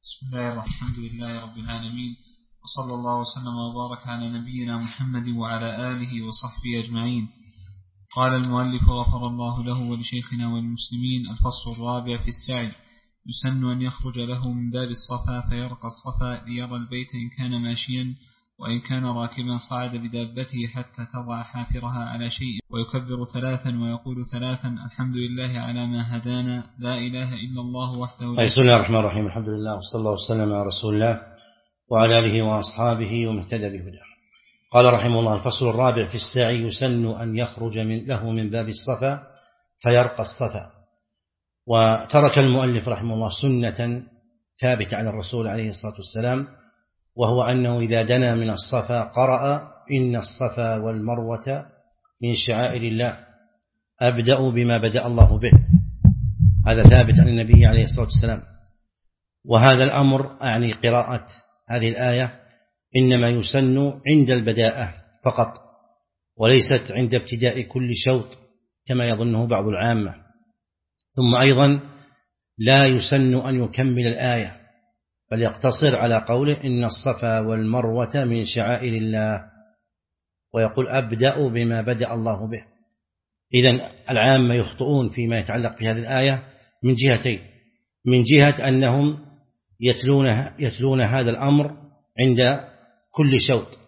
بسم الله الحمد لله رب العالمين، وصلى الله وسلم وبارك على نبينا محمد وعلى آله وصحبه أجمعين. قال المؤلف غفر الله له ولشيخنا والمسلمين: الفصل الرابع في السعي. يسن أن يخرج له من باب الصفا فيرقى الصفا ليرى البيت إن كان ماشيا، وإن كان راكبا صعد بدابته حتى تضع حافرها على شيء، ويكبر ثلاثا ويقول ثلاثا: الحمد لله على ما هدانا، لا إله إلا الله وحده لا بسم الله الرحمن الرحيم. الحمد لله وصلى الله وسلم على رسول الله وعلى آله وأصحابه ومن اهتدى بهداه. قال رحمه الله: الفصل الرابع في السعي. يسن أن يخرج له من باب الصفا فيرقى الصفا. وترك المؤلف رحمه الله سنة ثابتة عن الرسول عليه الصلاة والسلام، وهو أنه إذا دنا من الصفا قرأ: إن الصفا والمروة من شعائر الله، أبدأ بما بدأ الله به. هذا ثابت عن النبي عليه الصلاة والسلام. وهذا الأمر يعني قراءة هذه الآية إنما يسن عند البداءة فقط، وليست عند ابتداء كل شوط كما يظنه بعض العامة. ثم أيضا لا يسن أن يكمل الآية، بل يقتصر على قوله: إن الصفا والمروة من شعائر الله، ويقول: أبدأ بما بدأ الله به. إذن العامة يخطئون فيما يتعلق بهذه الآية من جهتين: من جهة أنهم يتلون هذا الأمر عند كل شوط،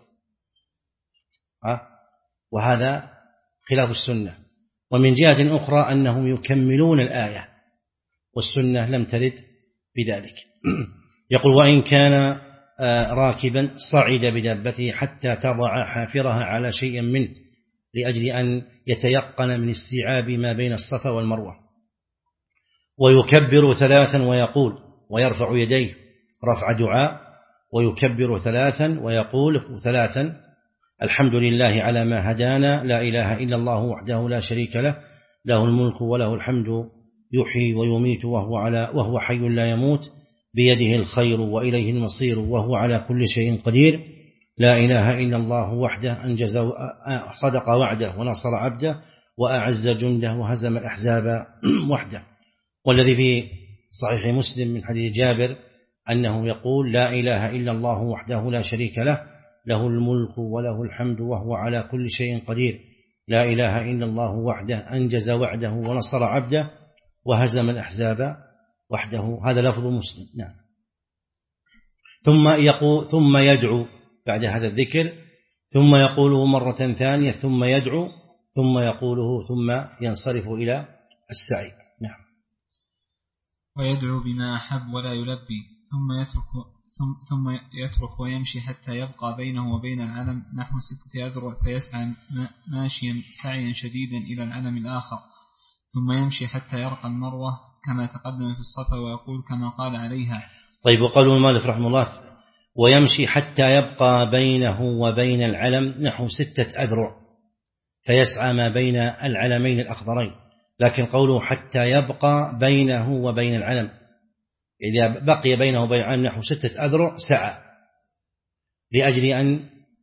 وهذا خلاف السنة. ومن جهة أخرى أنهم يكملون الآية، والسنة لم ترد بذلك. يقول: وإن كان راكبا صعد بدابته حتى تضع حافرها على شيء منه، لأجل أن يتيقن من استيعاب ما بين الصفا والمروة. ويكبر ثلاثا ويقول، ويرفع يديه رفع دعاء، ويكبر ثلاثا ويقول ثلاثا: الحمد لله على ما هدانا، لا إله إلا الله وحده لا شريك له، له الملك وله الحمد، يحيي ويميت وهو حي لا يموت، بيده الخير وإليه المصير، وهو على كل شيء قدير، لا إله إلا الله وحده، أنجز صدق وعده ونصر عبده وأعز جنده وهزم الأحزاب وحده. والذي في صحيح مسلم من حديث جابر أنه يقول: لا إله إلا الله وحده لا شريك له، له الملك وله الحمد وهو على كل شيء قدير، لا إله إلا الله وحده، أنجز وعده ونصر عبده وهزم الأحزاب وحده. هذا لفظ مسلم. نعم. ثم يدعو بعد هذا الذكر، ثم يقوله مرة ثانية، ثم يدعو، ثم يقوله، ثم ينصرف إلى السعي. نعم. ويدعو بما أحب ولا يلبي، ثم يترك ويمشي حتى يبقى بينه وبين العلم نحو 6 أذرع، فيسعى ماشيا سعيا شديدا إلى العلم الآخر، ثم يمشي حتى يرقى المروة كما تقدم في الصفا، ويقول كما قال عليها. طيب. وقالوا المؤلف رحمه الله: ويمشي حتى يبقى بينه وبين العلم نحو 6 أذرع، فيسعى ما بين العلمين الأخضرين. لكن قوله حتى يبقى بينه وبين العلم، إذا بقي بينه وبين العلم نحو 6 أذرع سعى، لأجل أن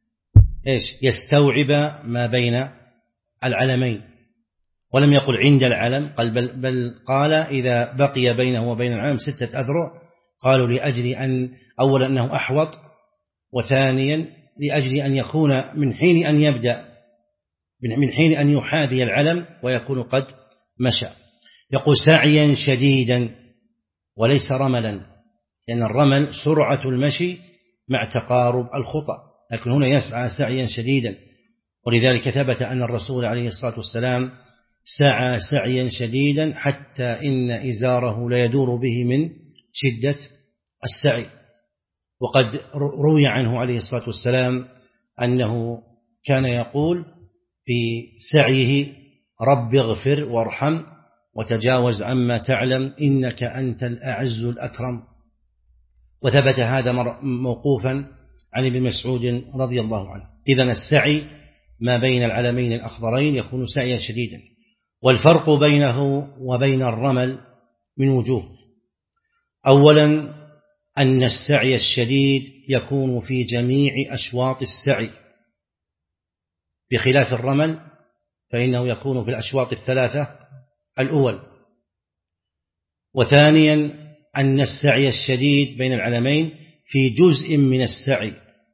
يستوعب ما بين العلمين. ولم يقل عند العلم، بل قال إذا بقي بينه وبين العلم 6 أذرع. قالوا لأجل أن أولا أنه أحوط، وثانيا لأجل أن يكون من حين أن يبدأ، من حين أن يحاذي العلم ويكون قد مشى. يقول: سعيا شديدا، وليس رملا، لأن الرمل سرعة المشي مع تقارب الخطى، لكن هنا يسعى سعيا شديدا. ولذلك ثبت أن الرسول عليه الصلاة والسلام سعى سعيا شديدا حتى إن إزاره لا يدور به من شدة السعي. وقد روي عنه عليه الصلاة والسلام أنه كان يقول في سعيه: رب اغفر وارحم وتجاوز عما تعلم، إنك أنت الأعز الأكرم. وثبت هذا موقوفا عن ابن مسعود رضي الله عنه. إذن السعي ما بين العلمين الأخضرين يكون سعيا شديدا. والفرق بينه وبين الرمل من وجوه: أولا أن السعي الشديد يكون في جميع أشواط السعي، بخلاف الرمل فإنه يكون في الأشواط 3 الأول. وثانيا أن السعي الشديد بين العلمين في جزء من السعي،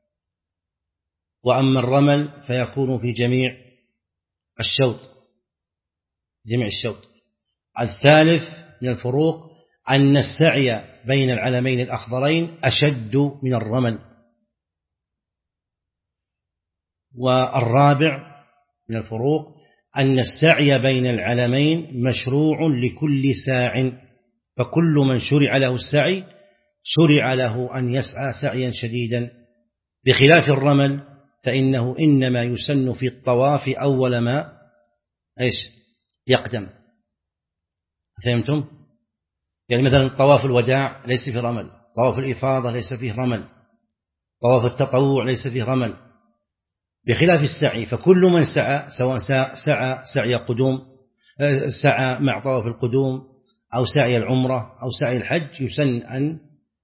وأما الرمل فيكون في جميع الشوط. الثالث من الفروق أن السعي بين العلمين الأخضرين أشد من الرمل. والرابع من الفروق أن السعي بين العلمين مشروع لكل ساع، فكل من شرع له السعي شرع له أن يسعى سعيا شديدا، بخلاف الرمل فإنه إنما يسن في الطواف أول ما يقدم. فهمتم؟ يعني مثلا طواف الوداع ليس فيه رمل، طواف الإفاضة ليس فيه رمل، طواف التطوع ليس فيه رمل، بخلاف السعي فكل من سعى سواء سعي قدوم، سعى مع طواف القدوم أو سعي العمرة أو سعي الحج يسن أن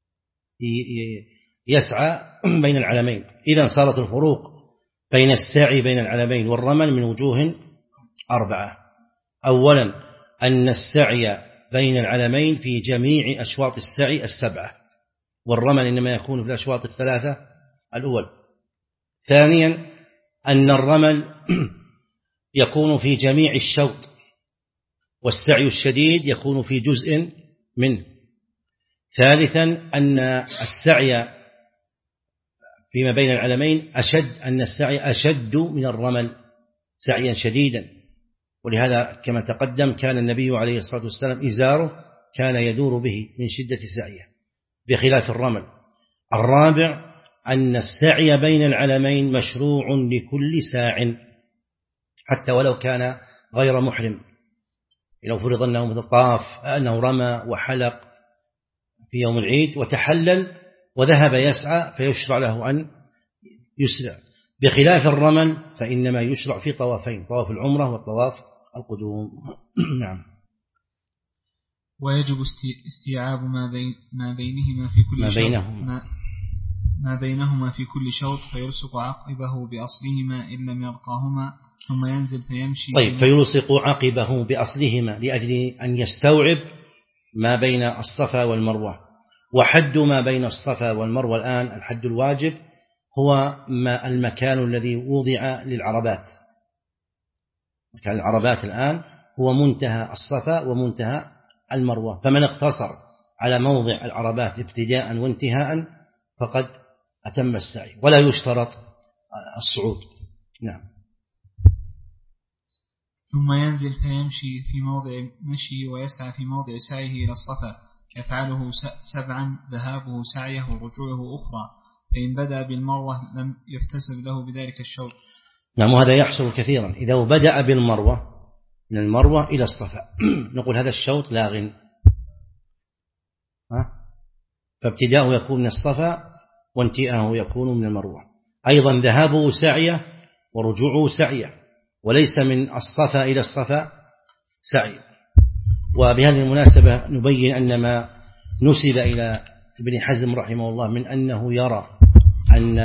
يسعى بين العلمين. إذن صارت الفروق بين السعي بين العلمين والرمل من وجوه 4. أولا أن السعي بين العلمين في جميع أشواط السعي 7، والرمل إنما يكون في الأشواط 3 الأول. ثانيا أن الرمل يكون في جميع الشوط، والسعي الشديد يكون في جزء منه. ثالثا أن السعي فيما بين العلمين أن السعي أشد من الرمل سعيا شديدا، ولهذا كما تقدم كان النبي عليه الصلاة والسلام إزاره كان يدور به من شدة سعيه بخلاف الرمل. الرابع أن السعي بين العلمين مشروع لكل ساع حتى ولو كان غير محرم، لو فرض أنه طاف أنه رمى وحلق في يوم العيد وتحلل وذهب يسعى فيشرع له أن يسرع، بخلاف الرمل فإنما يشرع في طوافين، طواف العمرة والطواف القدوم. نعم. ويجب استيعاب ما بينهما في كل ما بينهما في كل شوط، فيلصق عقبه بأصلهما إن لم يلقاهما ثم ينزل فيمشي. طيب، فيلصق عقبه بأصلهما لأجل أن يستوعب ما بين الصفا والمروة. وحد ما بين الصفا والمروة الآن الحد الواجب هو المكان الذي وضع للعربات. مكان العربات الآن هو منتهى الصفا ومنتهى المروة، فمن اقتصر على موضع العربات ابتداء وانتهاء فقد أتم السعي، ولا يشترط الصعود. نعم. ثم ينزل فيمشي في موضع مشي ويسعى في موضع سعيه إلى الصفا، يفعله 7 ذهابه سعيه ورجوعه أخرى، فإن بدأ بالمروة لم يحتسب له بذلك الشوط. نعم، وهذا يحصل كثيرا إذا بدأ بالمروة من المروة إلى الصفا نقول هذا الشوط لاغ، فابتداءه يكون من الصفا وانتهاءه يكون من المروة. أيضا ذهابه سعيه ورجوعه سعيه، وليس من الصفا إلى الصفا سعي. وبهذه المناسبة نبين أن ما نسب إلى ابن حزم رحمه الله من أنه يرى أن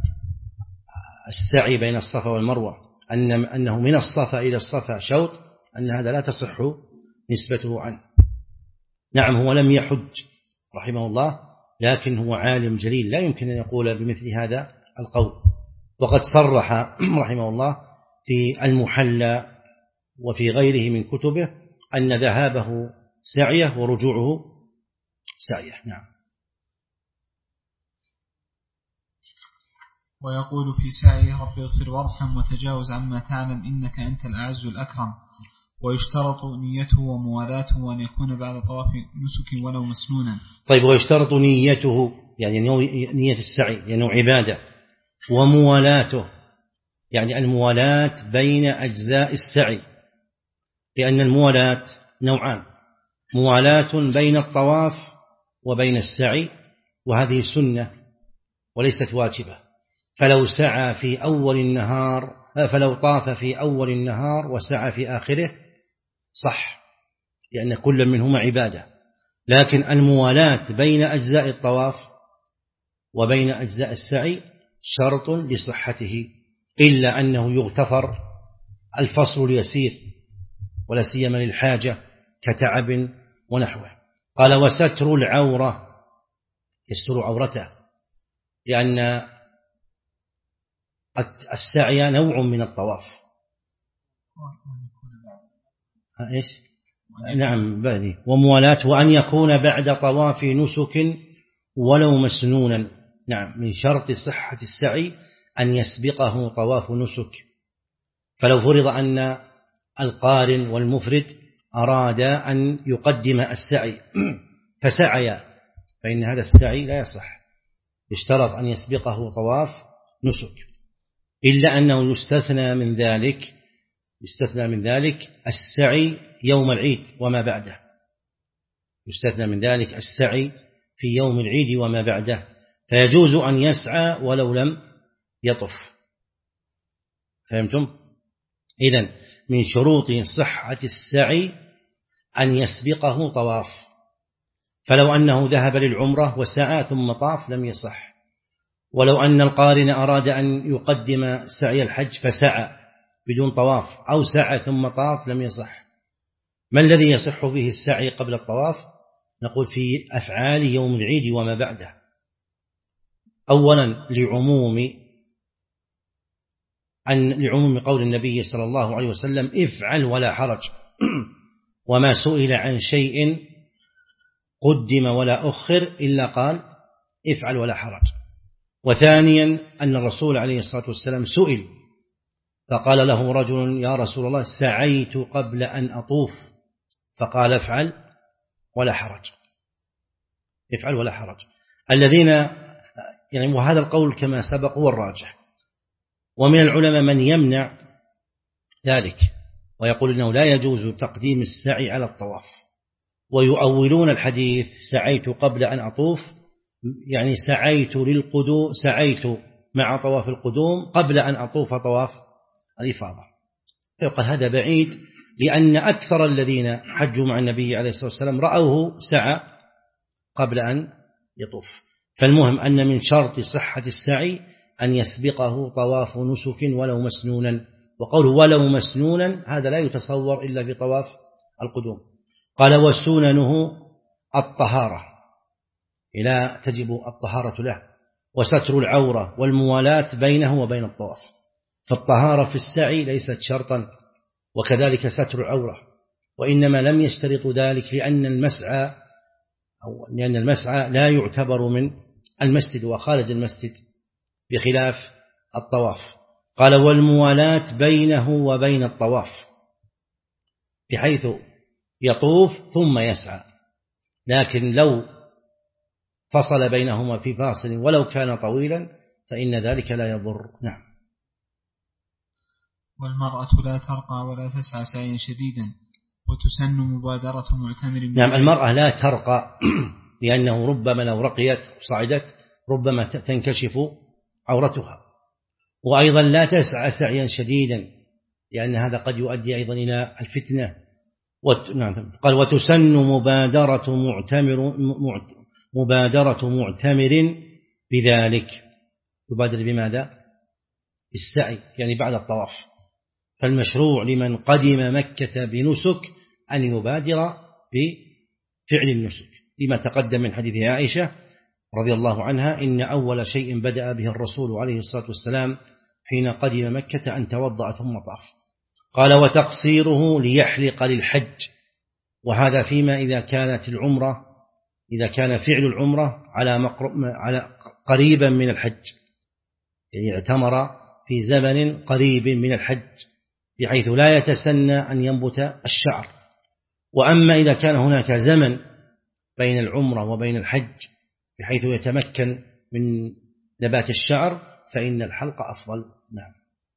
السعي بين الصفا والمروة أنه من الصفا إلى الصفا شوط، أن هذا لا تصح نسبته عنه. نعم، هو لم يحج رحمه الله، لكن هو عالم جليل لا يمكن أن يقول بمثل هذا القول، وقد صرح رحمه الله في المحلى وفي غيره من كتبه أن ذهابه سعيه ورجوعه سعيه. نعم. ويقول في سعيه رب اغفر وارحم وتجاوز عما تعلم إنك أنت الأعز الأكرم. ويشترط نيته وموالاته وأن يكون بعد طواف نسك ولو مسنونا. طيب، ويشترط نيته يعني نية السعي يعني عبادة، وموالاته يعني الموالاة بين أجزاء السعي، لأن الموالاة نوعان: موالاة بين الطواف وبين السعي، وهذه سنة وليست واجبة. فلو طاف في أول النهار وسعى في آخره صح، لأن كل منهما عبادة. لكن الموالاة بين أجزاء الطواف وبين أجزاء السعي شرط لصحته، إلا أنه يغتفر الفصل اليسير ولا سيما للحاجة كتعب ونحوه. قال وستر العورة، يستر عورته، لأن السعي نوع من الطواف. إيش؟ نعم بني وموالاة، وأن يكون بعد طواف نسك ولو مسنونا. نعم، من شرط صحة السعي أن يسبقه طواف نسك. فلو فرض أن القارن والمفرد أراد أن يقدم السعي فسعيا، فإن هذا السعي لا يصح، يشترط أن يسبقه طواف نسك، إلا أنه يستثنى من ذلك السعي يوم العيد وما بعده، يستثنى من ذلك السعي في يوم العيد وما بعده، فيجوز أن يسعى ولو لم يطف. فهمتم؟ إذن من شروط صحة السعي أن يسبقه طواف، فلو أنه ذهب للعمرة وسعى ثم طاف لم يصح، ولو أن القارن أراد أن يقدم سعي الحج فسعى بدون طواف أو سعى ثم طاف لم يصح. ما الذي يصح فيه السعي قبل الطواف؟ نقول في أفعال يوم العيد وما بعده. أولا لعموم قول النبي صلى الله عليه وسلم افعل ولا حرج، وما سئل عن شيء قدم ولا أخر إلا قال افعل ولا حرج. وثانيا أن الرسول عليه الصلاة والسلام سئل فقال له رجل يا رسول الله سعيت قبل أن أطوف، فقال افعل ولا حرج، افعل ولا حرج. الذين يعني وهذا القول كما سبق هو الراجح، ومن العلماء من يمنع ذلك ويقول إنه لا يجوز تقديم السعي على الطواف، ويؤولون الحديث سعيت قبل أن أطوف يعني سعيت مع طواف القدوم قبل أن أطوف طواف الإفاضة. فيقال هذا بعيد، لأن أكثر الذين حجوا مع النبي عليه الصلاة والسلام رأوه سعى قبل أن يطوف. فالمهم أن من شرط صحة السعي أن يسبقه طواف نسك ولو مسنونا، وقوله ولو مسنونا هذا لا يتصور إلا في طواف القدوم. قال وسننه الطهارة، لا تجب الطهارة له، وستر العورة والموالاة بينه وبين الطواف. فالطهارة في السعي ليست شرطا، وكذلك ستر العورة، وإنما لم يشترط ذلك لأن المسعى لا يعتبر من المسجد وخارج المسجد بخلاف الطواف. قال والموالاة بينه وبين الطواف، بحيث يطوف ثم يسعى، لكن لو فصل بينهما في فاصل ولو كان طويلا فإن ذلك لا يضر. نعم. والمرأة لا ترقى ولا تسعى سعيا شديدا، وتسن مبادرة معتمر. نعم، المرأة لا ترقى لأنه ربما لو رقيت وصعدت ربما تنكشف عورتها، وأيضا لا تسعى سعيا شديدا لأن هذا قد يؤدي أيضا إلى الفتنة. قال وتسن مبادرة معتمر بذلك، يبادر بماذا؟ بالسعي يعني بعد الطواف. فالمشروع لمن قدم مكة بنسك أن يبادر بفعل النسك، لما تقدم من حديث عائشة رضي الله عنها إن أول شيء بدأ به الرسول عليه الصلاة والسلام حين قدم مكة أن توضأ ثم طاف. قال وتقصيره ليحلق للحج، وهذا فيما إذا كان فعل العمرة على قريبا من الحج، يعني اعتمر في زمن قريب من الحج بحيث لا يتسنى أن ينبت الشعر. وأما إذا كان هناك زمن بين العمرة وبين الحج بحيث يتمكن من نبات الشعر فإن الحلق أفضل. نعم.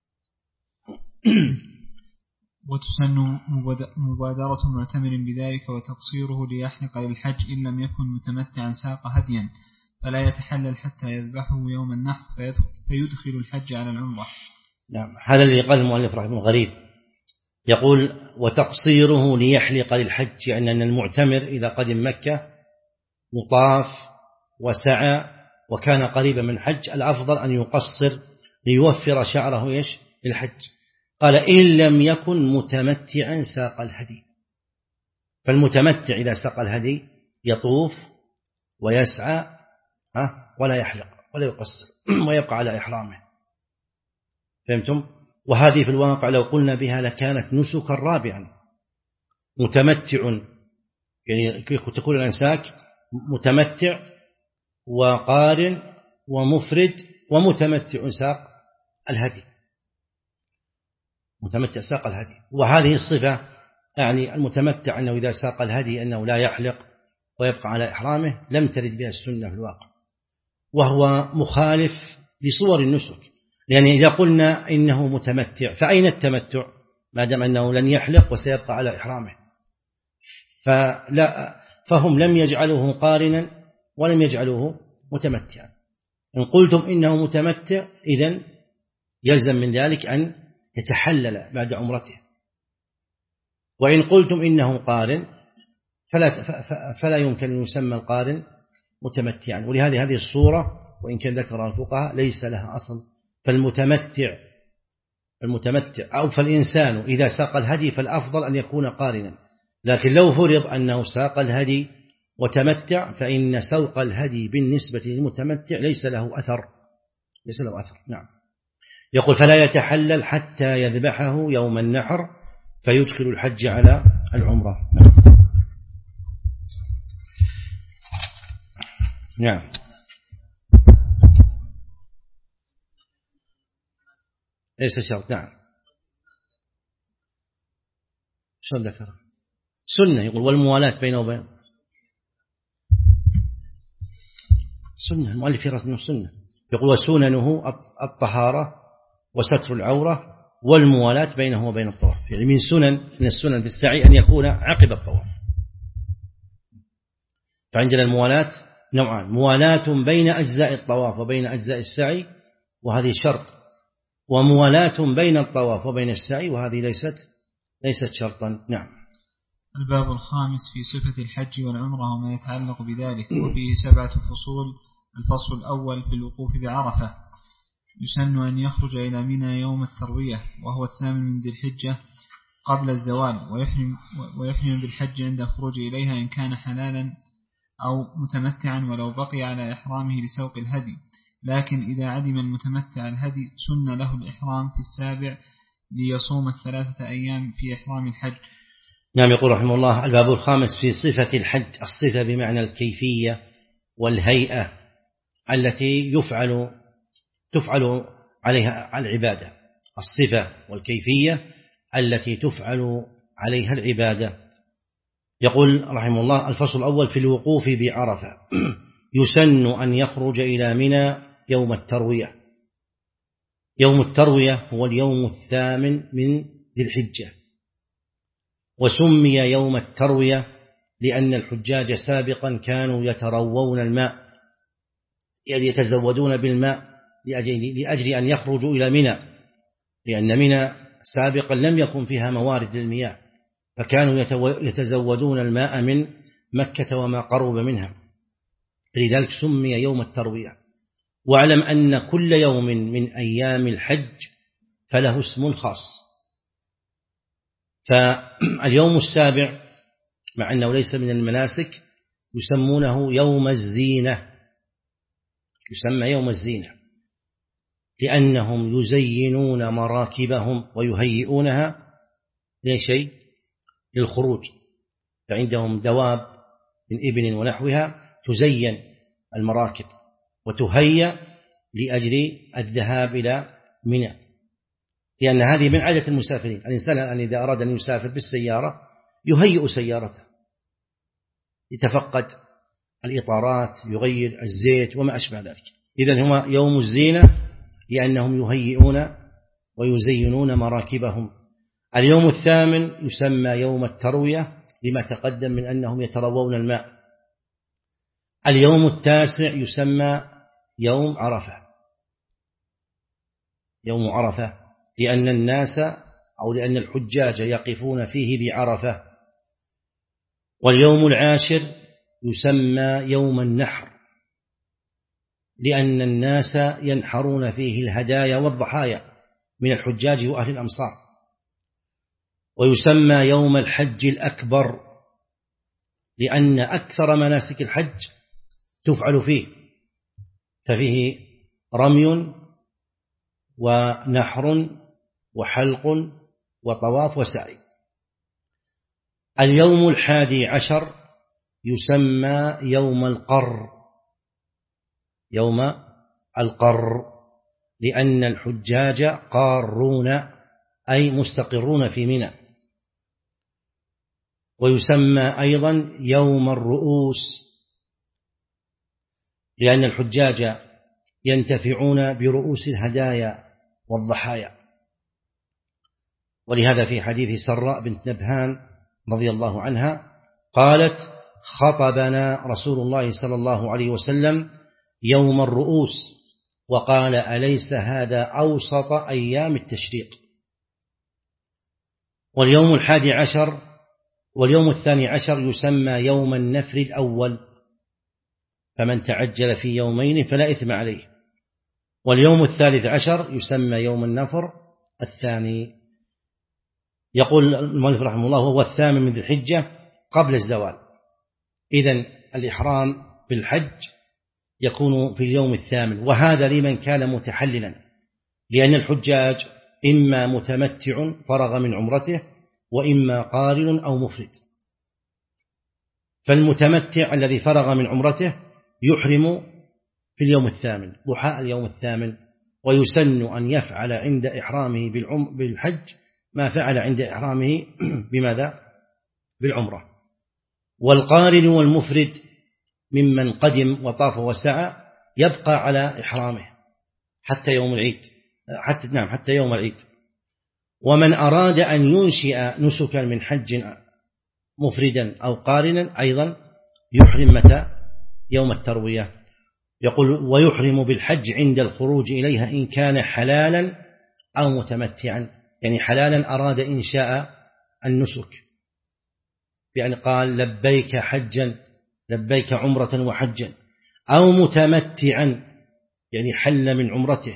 وتسن مبادرة معتمر بذلك وتقصيره ليحلق للحج إن لم يكن متمتعا ساق هديا، فلا يتحلل حتى يذبحه يوم النحر فيدخل الحج على العمرة. نعم، هذا اللي قال المؤلف رحمه الله غريب، يقول وتقصيره ليحلق للحج، يعني أن المعتمر إذا قدم مكة وطاف وسعى وكان قريبا من الحج الأفضل أن يقصر ليوفر شعره للحج. قال إن لم يكن متمتعا ساق الهدي، فالمتمتع إذا ساق الهدي يطوف ويسعى ولا يحلق ولا يقصر ويبقى على إحرامه. فهمتم؟ وهذه في الواقع لو قلنا بها لكانت نسكا رابعا. متمتع يعني تكون الأنساك متمتع وقارن ومفرد ومتمتع ساق الهدي، متمتع ساق الهدي. وهذه الصفة يعني المتمتع أنه إذا ساق الهدي أنه لا يحلق ويبقى على إحرامه لم ترد بها السنة في الواقع، وهو مخالف لصور النسك. لأن إذا قلنا إنه متمتع فأين التمتع ما دام أنه لن يحلق وسيبقى على إحرامه؟ فهم لم يجعلوه قارنا ولم يجعلوه متمتعا. إن قلتم إنه متمتع إذن يلزم من ذلك أن يتحلل بعد عمرته، وإن قلتم إنه قارن فلا يمكن أن يسمى القارن متمتعا. ولهذه هذه الصورة وإن كان ذكر الفقهاء ليس لها أصل. فالمتمتع أو فالإنسان إذا ساق الهدي فالأفضل أن يكون قارنا، لكن لو فرض أنه ساق الهدي وتمتع فإن سوق الهدي بالنسبة للمتمتع ليس له أثر. نعم. يقول فلا يتحلل حتى يذبحه يوم النحر فيدخل الحج على العمرة. نعم. ليس شرط. نعم. شو ذكر؟ سنة. يقول والموالاة بينه وبين سنة. المؤلف يرى سنة. يقول وسننه الطهارة وستر العورة والموالاة بينه وبين الطواف. يعني من السنن في السعي أن يكون عقب الطواف. فعندنا الموالاة نوعان: موالاة بين أجزاء الطواف وبين أجزاء السعي وهذه شرط، وموالاة بين الطواف وبين السعي وهذه ليست شرطا. نعم. الباب الخامس في صفة الحج والعمرة وما يتعلق بذلك، وفيه 7 فصول. الفصل الأول في الوقوف بعرفة. يسن أن يخرج إلى منى يوم التروية وهو 8 من ذي الحجة قبل الزوال، ويحرم بالحج عند الخروج إليها إن كان حلالا أو متمتعا ولو بقي على إحرامه لسوق الهدي. لكن إذا عدم المتمتع الهدي سن له الإحرام في 7 ليصوم 3 أيام في إحرام الحج. نعم. يقول رحمه الله الباب الخامس في صفة الحج. الصفة بمعنى الكيفية والهيئة التي تفعل عليها العبادة. الصفة والكيفية التي تفعل عليها العبادة. يقول رحمه الله الفصل الأول في الوقوف بعرفة. يسن أن يخرج إلى منى يوم التروية. يوم التروية هو اليوم 8 من ذي الحجة، وسمي يوم التروية لأن الحجاج سابقا كانوا يتروون الماء، يعني يتزودون بالماء لأجل أن يخرجوا إلى منى، لأن منى سابقا لم يكن فيها موارد للمياه، فكانوا يتزودون الماء من مكة وما قرب منها، لذلك سمي يوم التروية. واعلم أن كل يوم من أيام الحج فله اسم خاص. فاليوم السابع مع أنه ليس من المناسك يسمونه يوم الزينة، يسمى يوم الزينة لأنهم يزينون مراكبهم ويهيئونها للخروج. فعندهم دواب من إبل ونحوها تزين المراكب وتهيأ لأجل الذهاب إلى منى، لأن هذه من عادة المسافرين. الإنسان أن إذا أراد أن يسافر بالسيارة يهيئ سيارته، يتفقد الإطارات، يغير الزيت وما أشبه ذلك. إذن هما يوم الزينة لأنهم يهيئون ويزينون مراكبهم. اليوم 8 يسمى يوم التروية لما تقدم من أنهم يتروون الماء. اليوم 9 يسمى يوم عرفة، يوم عرفة لأن الناس أو لأن الحجاج يقفون فيه بعرفة. واليوم 10 يسمى يوم النحر لأن الناس ينحرون فيه الهدايا والضحايا من الحجاج وأهل الأمصار. ويسمى يوم الحج الأكبر لأن أكثر مناسك الحج تفعل فيه، ففيه رمي ونحر وحلق وطواف وسعي. اليوم 11 يسمى يوم القر، يوم القر، لأن الحجاج قارون أي مستقرون في منى. ويسمى أيضا يوم الرؤوس، لأن الحجاج ينتفعون برؤوس الهدايا والضحايا. ولهذا في حديث سراء بنت نبهان رضي الله عنها قالت: خطبنا رسول الله صلى الله عليه وسلم يوم الرؤوس وقال: أليس هذا أوسط أيام التشريق؟ واليوم 11 واليوم 12 يسمى يوم النفر الأول، فمن تعجل في يومين فلا إثم عليه. واليوم 13 يسمى يوم النفر الثاني. يقول المؤلف رحمه الله: وهو 8 من ذي الحجة قبل الزوال. إذن الإحرام بالحج يكون في اليوم 8، وهذا لمن كان متحللا، لأن الحجاج إما متمتع فرغ من عمرته، وإما قارن أو مفرد. فالمتمتع الذي فرغ من عمرته يحرم في اليوم 8 ضحى اليوم 8، ويسن أن يفعل عند إحرامه بالحج ما فعل عند إحرامه بماذا؟ بالعمرة. والقارن والمفرد ممن قدم وطاف وسعى يبقى على إحرامه حتى يوم العيد، حتى يوم العيد. ومن أراد أن ينشئ نسكا من حج مفردا أو قارنا أيضا يحرم متى؟ يوم التروية. يقول: ويحرم بالحج عند الخروج إليها إن كان حلالا أو متمتعا، يعني حلالا أراد إنشاء النسك بأن قال: لبيك حجا، لبيك عمرة وحجا، أو متمتعا يعني حل من عمرته،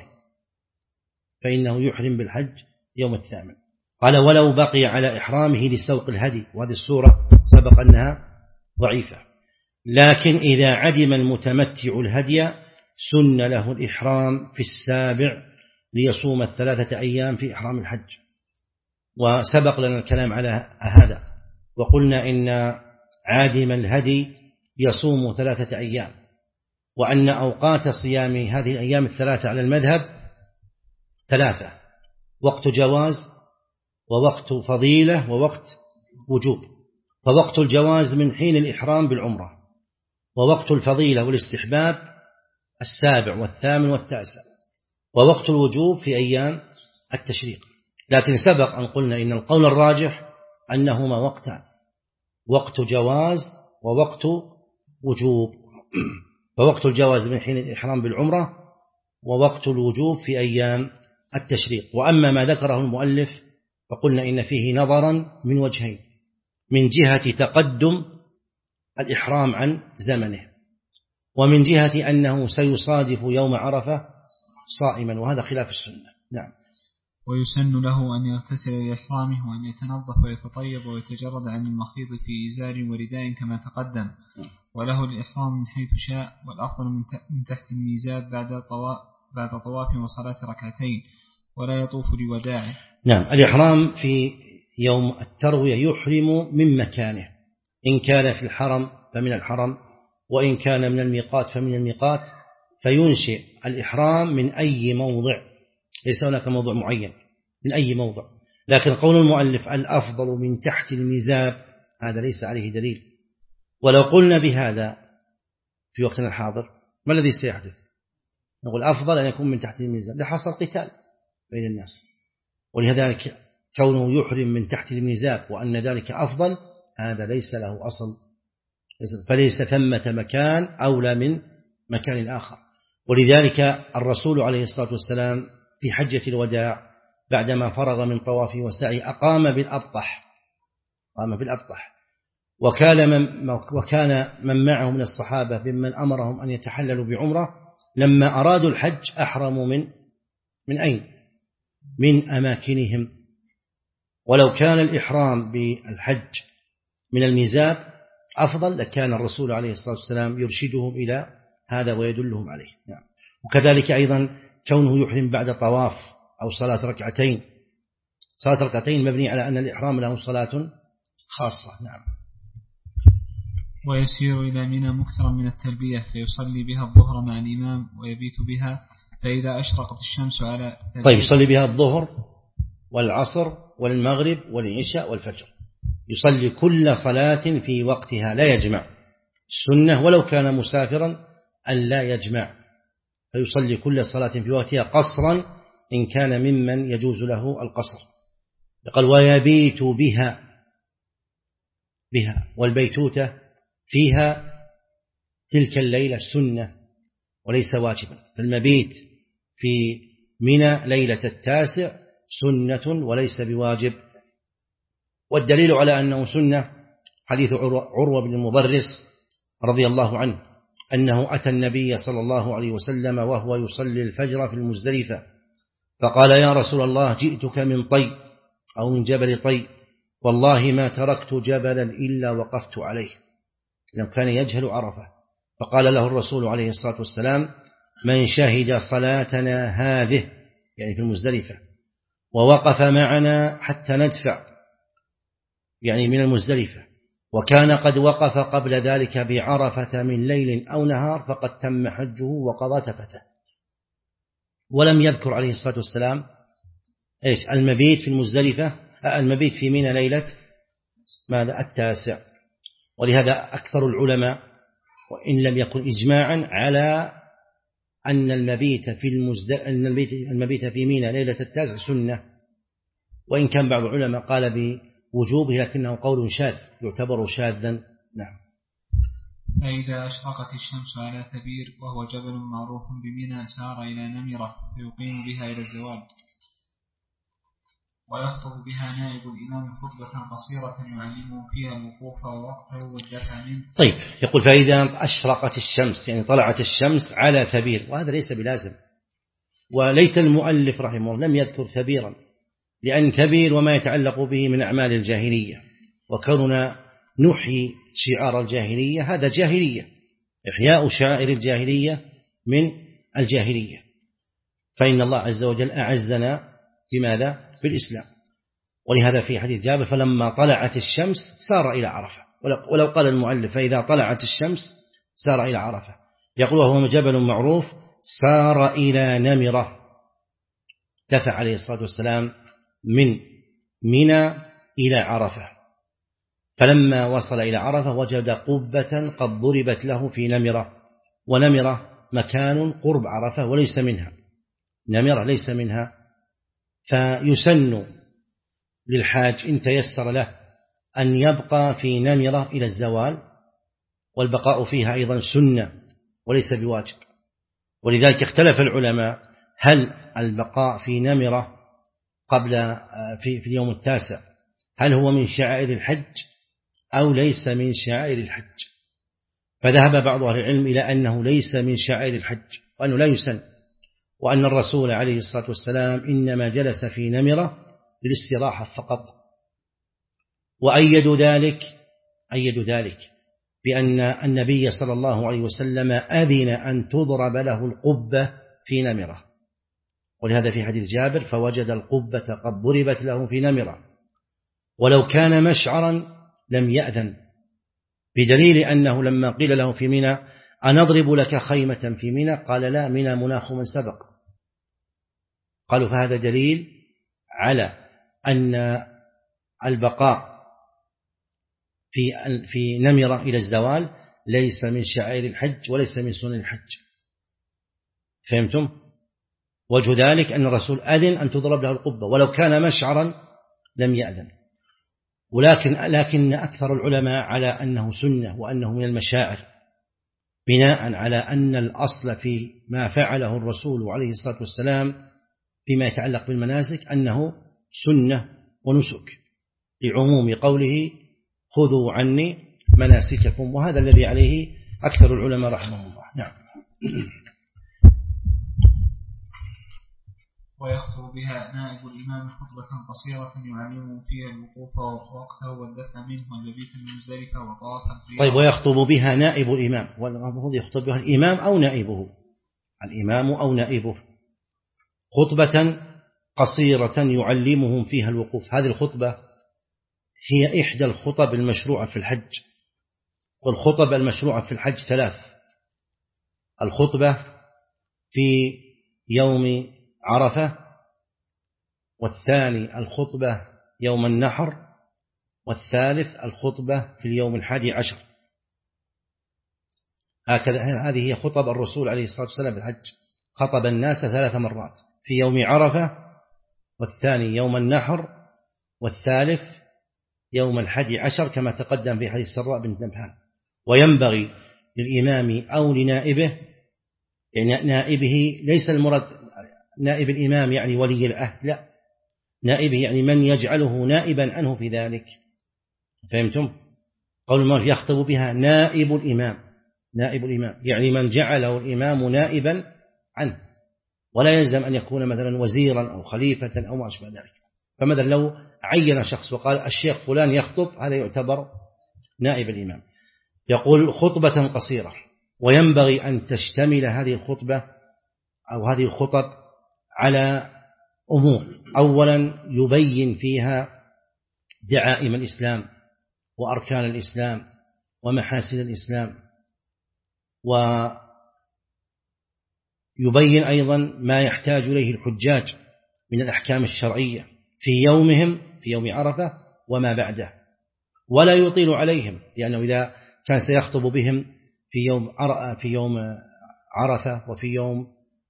فإنه يحرم بالحج يوم 8. قال: ولو بقي على إحرامه لسوق الهدي، وهذه السورة سبق أنها ضعيفة، لكن إذا عدم المتمتع الهدي سن له الإحرام في 7 ليصوم 3 أيام في إحرام الحج. وسبق لنا الكلام على هذا، وقلنا إن عادم الهدي يصوم 3 أيام، وأن أوقات صيام هذه الأيام 3 على المذهب 3: وقت جواز، ووقت فضيلة، ووقت وجوب. فوقت الجواز من حين الإحرام بالعمرة، ووقت الفضيلة والاستحباب 7 و8 و9، ووقت الوجوب في أيام التشريق. لكن سبق أن قلنا إن القول الراجح أنهما وقتان: وقت جواز ووقت وجوب. فوقت الجواز من حين الإحرام بالعمرة، ووقت الوجوب في أيام التشريق. وأما ما ذكره المؤلف فقلنا إن فيه نظرا من وجهين: من جهة تقدم الإحرام عن زمنه، ومن جهة أنه سيصادف يوم عرفة صائما، وهذا خلاف السنة. نعم. ويسن له أن يغتسل لإحرامه، وأن يتنظف ويتطيب ويتجرد عن المخيط في إزار ورداء كما تقدم، وله الإحرام من حيث شاء، والأفضل من تحت الميزاب بعد طواف وصلاة 2 ولا يطوف لوداعه. نعم. الإحرام في يوم التروية يحرم من مكانه، إن كان في الحرم فمن الحرم، وإن كان من الميقات فمن الميقات، فينشئ الإحرام من أي موضع، ليس هناك موضع معين، من أي موضع. لكن قول المؤلف الأفضل من تحت الميزاب هذا ليس عليه دليل. ولو قلنا بهذا في وقتنا الحاضر ما الذي سيحدث؟ نقول أفضل أن يكون من تحت الميزاب، لحصل قتال بين الناس. ولذلك كونه يحرم من تحت الميزاب وأن ذلك أفضل، هذا ليس له أصل، فليس ثمة مكان أولى من مكان آخر. ولذلك الرسول عليه الصلاة والسلام في حجة الوداع بعدما فرغ من طوافه وسعي أقام بالأبطح، وكان من معه من الصحابة ممن أمرهم أن يتحللوا بعمرة لما أرادوا الحج أحرموا من أين؟ من أماكنهم. ولو كان الإحرام بالحج من الميزاب أفضل لكان الرسول عليه الصلاة والسلام يرشدهم إلى هذا ويدلهم عليه. نعم. وكذلك أيضا كونه يحرم بعد طواف أو صلاة ركعتين. صلاة ركعتين مبني على أن الإحرام له صلاة خاصة. نعم. ويسير إلى منى مكثرا من التلبية فيصلي بها الظهر مع الإمام ويبيت بها، فإذا أشرقت الشمس على طيب يصلي بها الظهر والعصر والمغرب والعشاء والفجر، يصلي كل صلاة في وقتها لا يجمع. السنة ولو كان مسافرا أن لا يجمع، فيصلي كل صلاة في وقتها قصرا إن كان ممن يجوز له القصر. قال ويبيت بها والبيتوتة فيها تلك الليلة سنة وليس واجبا، فالمبيت في منى ليلة 9 سنة وليس بواجب. والدليل على أنه سنة حديث عروة بن المضرس رضي الله عنه أنه أتى النبي صلى الله عليه وسلم وهو يصلي الفجر في المزدلفة، فقال يا رسول الله جئتك من طي أو من جبل طي، والله ما تركت جبلا إلا وقفت عليه، لأنه كان يجهل عرفة. فقال له الرسول عليه الصلاة والسلام من شهد صلاتنا هذه يعني في المزدلفة ووقف معنا حتى ندفع يعني من المزدلفة، وكان قد وقف قبل ذلك بعرفة من ليل أو نهار، فقد تم حجه وقضى تفته. ولم يذكر عليه الصلاة والسلام المبيت في المزدلفة، المبيت في منى ليلة 9. ولهذا أكثر العلماء وإن لم يكن إجماعا على أن المبيت في منى ليلة 9 سنة، وإن كان بعض العلماء قال بوجوبه لكنه قول شاذ يعتبر شاذا. نعم. فإذا أشرقت الشمس على ثبير وهو جبل معروف بمنى سار إلى نمرة فيقيم بها إلى الزوال، ويخطب بها نائب الإمام خطبة قصيرة يعلمه فيها الوقوف ووقته والدفع منه. طيب يقول فإذا أشرقت الشمس يعني طلعت الشمس على ثبير، وهذا ليس بلازم، وليت المؤلف رحمه الله لم يذكر ثبيرا، لأن ثبير وما يتعلق به من أعمال الجاهلية، وكوننا نحيي شعار الجاهلية هذا جاهلية، إحياء شعائر الجاهلية من الجاهلية، فإن الله عز وجل أعزنا بماذا؟ بالإسلام. ولهذا في حديث جابر فلما طلعت الشمس سار إلى عرفة، ولو قال المؤلف فإذا طلعت الشمس سار إلى عرفة، يقول وهو جبل معروف سار إلى نمرة، دفع عليه الصلاة والسلام من منى إلى عرفة، فلما وصل إلى عرفة وجد قبة قد ضربت له في نمرة، ونمرة مكان قرب عرفة وليس منها، نمرة ليس منها، فيسن للحاج إن تيسر له أن يبقى في نمرة إلى الزوال، والبقاء فيها أيضا سنة وليس بواجب. ولذلك اختلف العلماء هل البقاء في نمرة قبل في اليوم 9 هل هو من شعائر الحج أو ليس من شعائر الحج، فذهب بعض أهل العلم إلى أنه ليس من شعائر الحج وأنه لا يسن، وأن الرسول عليه الصلاة والسلام إنما جلس في نمرة للاستراحة فقط. وأيدوا ذلك بأن النبي صلى الله عليه وسلم أذن أن تضرب له القبة في نمرة، ولهذا في حديث جابر فوجد القبة قد ضربت له في نمرة، ولو كان مشعرا لم يأذن، بدليل أنه لما قيل له في منى أنضرب لك خيمة في منى قال لا، منى مناخ من سبق. قالوا فهذا دليل على أن البقاء في نمرة إلى الزوال ليس من شعائر الحج وليس من سنن الحج. فهمتم؟ وجه ذلك أن الرسول أذن أن تضرب له القبة، ولو كان مشعرا لم يأذن. لكن أكثر العلماء على أنه سنة وأنه من المشاعر، بناء على أن الأصل في ما فعله الرسول عليه الصلاة والسلام فيما يتعلق بالمناسك أنه سنة ونسك، لعموم قوله خذوا عني مناسككم، وهذا الذي عليه أكثر العلماء رحمه الله. نعم. ويخطب بها نائب الإمام خطبة قصيرة يعلمه فيها الوقوف ووقته والدفع منه والمبيت المزدلفة وطواف الزيارة. طيب، ويخطب بها نائب الإمام، والمفروض يخطب بها الإمام أو نائبه، الإمام أو نائبه، خطبة قصيرة يعلمهم فيها الوقوف. هذه الخطبة هي إحدى الخطب المشروعة في الحج، والخطب المشروعة في الحج 3: الخطبة في يوم عرفة، والثاني الخطبة يوم النحر، والثالث الخطبة في اليوم 11. هكذا هذه هي خطب الرسول عليه الصلاة والسلام في الحج، خطب الناس 3 مرات: في يوم عرفة، والثاني يوم النحر، والثالث يوم 11 كما تقدم في حديث سراء بنت نبهان. وينبغي للإمام أو لنائبه، يعني نائبه ليس المراد نائب الإمام يعني ولي العهد، لا، نائبه يعني من يجعله نائبا عنه في ذلك. فهمتم؟ قول المؤلف يخطب بها نائب الإمام، نائب الإمام يعني من جعله الإمام نائبا عنه، ولا يلزم أن يكون مثلا وزيرا أو خليفة أو ما أشبه ذلك. فمثلا لو عين شخص وقال الشيخ فلان يخطب، هذا يعتبر نائب الإمام. يقول خطبة قصيرة، وينبغي أن تشتمل هذه الخطبة أو هذه الخطب على أمور: أولا يبين فيها دعائم الإسلام وأركان الإسلام ومحاسن الإسلام، ويبين أيضا ما يحتاج إليه الحجاج من الأحكام الشرعية في يومهم، في يوم عرفة وما بعده، ولا يطيل عليهم، لأنه إذا كان سيخطب بهم في يوم عرفة وفي يوم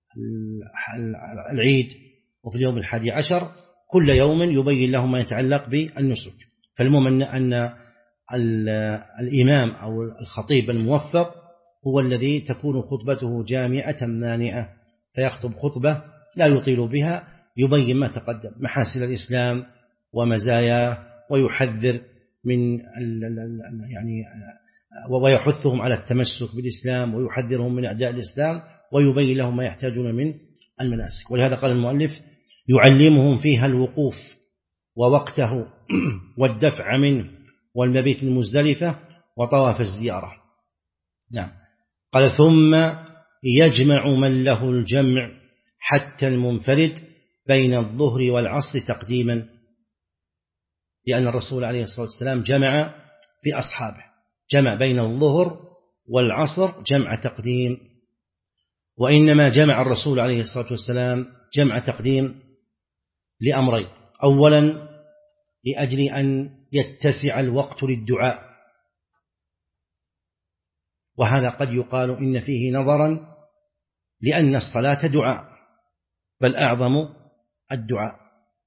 العيد وفي اليوم 11 كل يوم يبين لهم ما يتعلق بالنسك. فالمهم أن الإمام أو الخطيب الموفق هو الذي تكون خطبته جامعة مانعة، فيخطب خطبة لا يطيل بها، يبين ما تقدم محاسن الإسلام ومزاياه، ويحذر من يعني ويحثهم على التمسك بالإسلام، ويحذرهم من أعداء الإسلام، ويبين لهم ما يحتاجون من المناسك. ولهذا قال المؤلف يعلمهم فيها الوقوف ووقته والدفع منه والمبيت المزدلفة وطواف الزيارة. نعم. قال ثم يجمع من له الجمع حتى المنفرد بين الظهر والعصر تقديما، لأن الرسول عليه الصلاة والسلام جمع في أصحابه، جمع بين الظهر والعصر جمع تقديم. وإنما جمع الرسول عليه الصلاة والسلام جمع تقديم لأمرين: أولا لأجل أن يتسع الوقت للدعاء، وهذا قد يقال إن فيه نظرا، لأن الصلاة دعاء، بل أعظم الدعاء.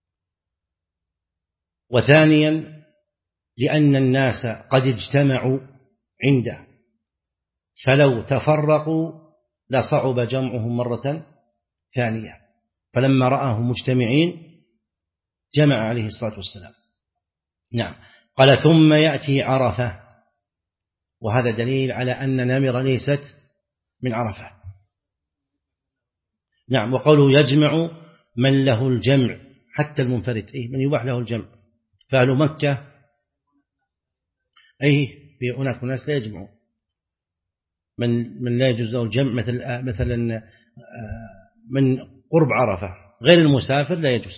وثانيا لأن الناس قد اجتمعوا عنده، فلو تفرقوا لصعب جمعهم مرة ثانية، فلما رآهم مجتمعين جمع عليه الصلاة والسلام. نعم. قال ثم يأتي عرفة، وهذا دليل على أن نمر ليست من عرفة. نعم. وقوله يجمع من له الجمع حتى المنفرد، من يباح له الجمع، فأهل مكة في هناك ناس لا يجمعوا، من لا يجوز له الجمع، مثلا من قرب عرفة، غير المسافر لا يجوز.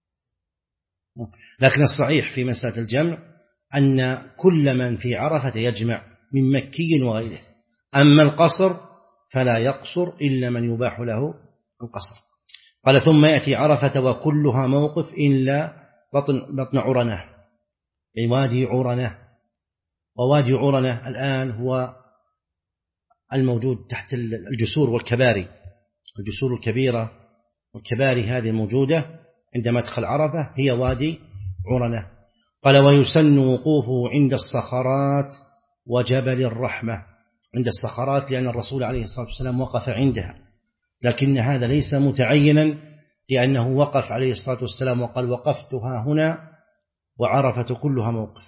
لكن الصحيح في مسألة الجمع أن كل من في عرفة يجمع من مكي وغيره. أما القصر فلا يقصر إلا من يباح له القصر. قال ثم يأتي عرفة وكلها موقف إلا بطن عرنة، يعني وادي عرنة. ووادي عرنة الآن هو الموجود تحت الجسور والكباري، الجسور الكبيرة والكباري هذه الموجودة عند مدخل عرفة هي وادي عرنة. قال ويسن وقوفه عند الصخرات وجبل الرحمة، عند الصخرات لأن الرسول عليه الصلاة والسلام وقف عندها، لكن هذا ليس متعينا، لأنه وقف عليه الصلاة والسلام وقال وقفتها هنا وعرفة كلها موقف.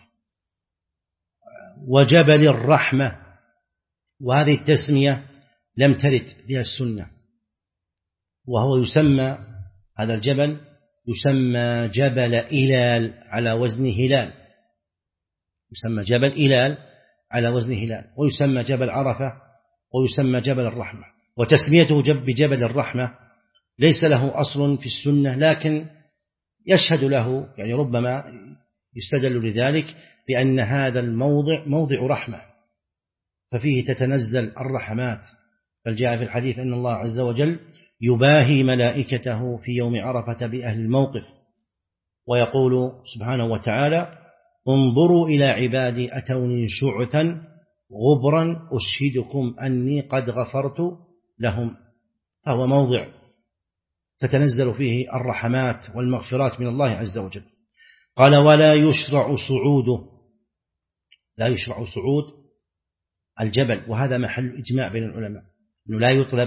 وجبل الرحمة، وهذه التسمية لم ترد بها السنة، وهو يسمى هذا الجبل يسمى جبل إلال على وزن هلال، يسمى جبل إلال على وزن هلال، ويسمى جبل عرفة، ويسمى جبل الرحمة. وتسميته بجبل الرحمة ليس له أصل في السنة، لكن يشهد له، يعني ربما يستدل لذلك بأن هذا الموضع موضع رحمة، ففيه تتنزل الرحمات. بل جاء في الحديث أن الله عز وجل يباهي ملائكته في يوم عرفة بأهل الموقف، ويقول سبحانه وتعالى: انظروا إلى عبادي أتوني شعثا غبرا أشهدكم أني قد غفرت لهم. فهو موضع تتنزل فيه الرحمات والمغفرات من الله عز وجل. قال: ولا يشرع صعوده، لا يشرع صعود الجبل، وهذا محل إجماع بين العلماء أنه لا يطلب،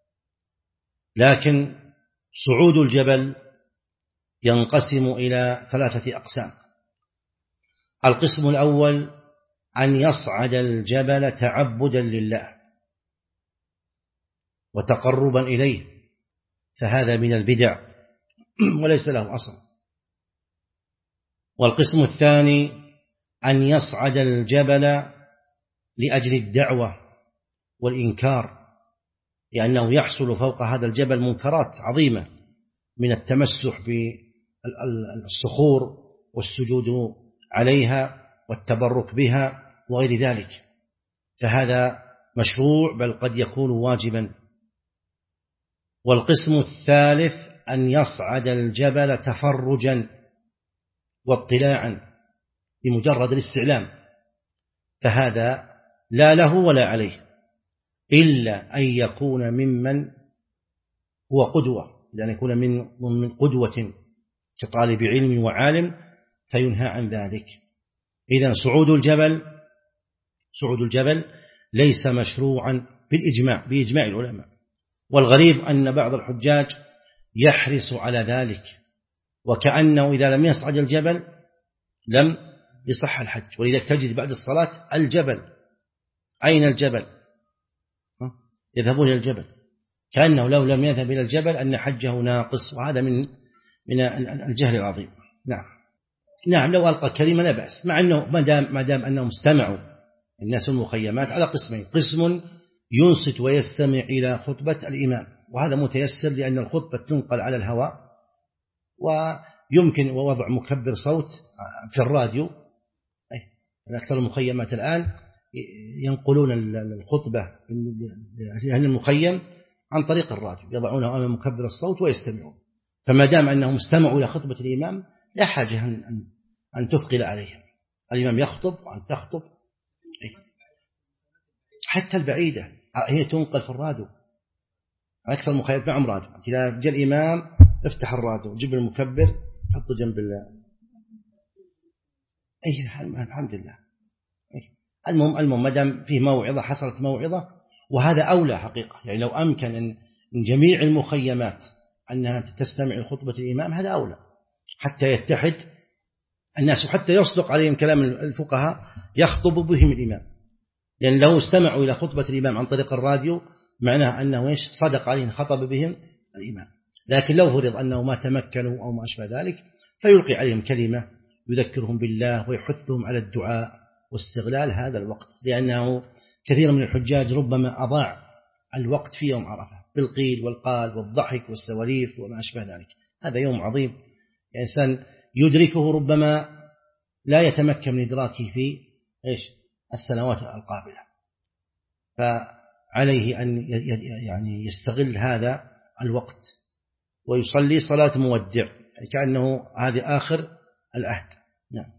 لكن صعود الجبل ينقسم إلى 3 أقسام. القسم الأول أن يصعد الجبل تعبدا لله وتقربا إليه، فهذا من البدع وليس له أصل. والقسم الثاني أن يصعد الجبل لأجل الدعوة والإنكار، لأنه يحصل فوق هذا الجبل منكرات عظيمة من التمسح بالصخور والسجود عليها والتبرك بها وغير ذلك، فهذا مشروع بل قد يكون واجبا. والقسم الثالث أن يصعد الجبل تفرجا واطلاعا بمجرد الاستعلام، فهذا لا له ولا عليه، إلا أن يكون ممن هو قدوة، لأن يكون من قدوة كطالب علم وعالم فينهى عن ذلك. إذن صعود الجبل ليس مشروعا بإجماع العلماء. والغريب أن بعض الحجاج يحرص على ذلك، وكأنه إذا لم يصعد الجبل لم يصح الحج. ولذلك تجد بعد الصلاة الجبل، أين الجبل؟ يذهبون إلى الجبل، كأنه لو لم يذهب إلى الجبل أن حجه ناقص، وهذا من الجهل العظيم. نعم لو ألقى كلمة لا بأس، مع أنه ما دام أنهم استمعوا الناس المخيمات على قسمين: قسم ينصت ويستمع إلى خطبة الإمام، وهذا متيسر لأن الخطبة تنقل على الهواء، ويمكن وضع مكبر صوت في الراديو. أكثر المخيمات الآن ينقلون الخطبة لأهل المخيم عن طريق الراديو، يضعونه أمام مكبر الصوت ويستمعون. فما دام أنهم استمعوا إلى خطبة الإمام لا حاجة أن تثقل عليهم، الإمام يخطب وأن تخطب. حتى البعيدة هي تنقل في الراديو، أكثر المخيمات معهم راديو، إذا جاء الإمام افتح الراديو، جيب المكبر حطه جنب الحمد لله. المهم ما دام فيه موعظة، حصلت موعظة، وهذا أولى حقيقة. يعني لو أمكن أن من جميع المخيمات أنها تستمع لخطبة الإمام هذا أولى، حتى يتحد الناس وحتى يصدق عليهم كلام الفقهاء يخطب بهم الإمام. لأن لو استمعوا إلى خطبة الإمام عن طريق الراديو معناه أنه صدق عليهم خطب بهم الإمام. لكن لو فرض أنه ما تمكنوا أو ما أشبه ذلك فيلقي عليهم كلمة يذكرهم بالله ويحثهم على الدعاء واستغلال هذا الوقت، لأنه كثير من الحجاج ربما أضاع الوقت في يوم عرفة بالقيل والقال والضحك والسواليف وما أشبه ذلك. هذا يوم عظيم، الإنسان يدركه ربما لا يتمكن من إدراكه في السنوات القابلة، فعليه أن يعني يستغل هذا الوقت ويصلي صلاة مودع كأنه هذه آخر العهد. نعم.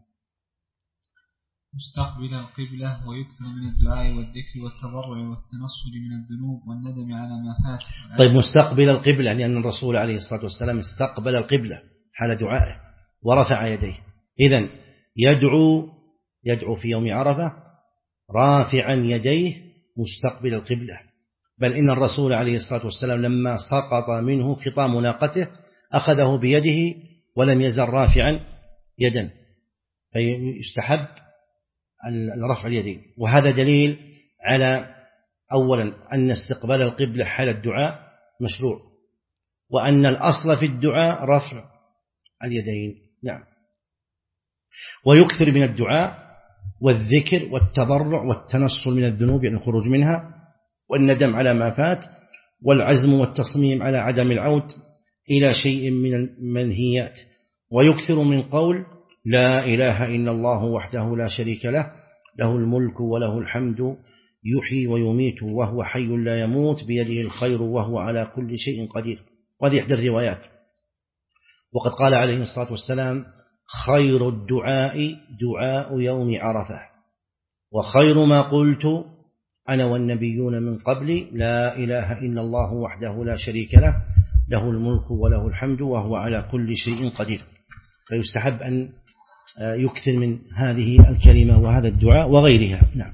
مستقبل القبلة، ويكثر من الدعاء والذكر والتضرع والتنصل من الذنوب والندم على ما فات. طيب، مستقبل القبلة لأن الرسول عليه الصلاة والسلام استقبل القبلة حال دعائه ورفع يديه، إذن يدعو في يوم عرفة رافعا يديه مستقبل القبلة. بل إن الرسول عليه الصلاة والسلام لما سقط منه خطام ناقته أخذه بيده ولم يزل رافعا يدا، فيستحب رفع اليدين. وهذا دليل على أولا أن استقبال القبلة حال الدعاء مشروع، وأن الأصل في الدعاء رفع اليدين. نعم. ويكثر من الدعاء والذكر والتضرع والتنصل من الذنوب، يعني الخروج منها، والندم على ما فات، والعزم والتصميم على عدم العود إلى شيء من المنهيات. ويكثر من قول لا إله إلا الله وحده لا شريك له، له الملك وله الحمد يحيي ويميت وهو حي لا يموت بيده الخير وهو على كل شيء قدير. وهذه إحدى الروايات. وقد قال عليه الصلاة والسلام خير الدعاء دعاء يوم عرفة، وخير ما قلت أنا والنبيون من قبلي لا إله إلا الله وحده لا شريك له، له الملك وله الحمد وهو على كل شيء قدير. فيستحب أن يكثر من هذه الكلمة وهذا الدعاء وغيرها. نعم.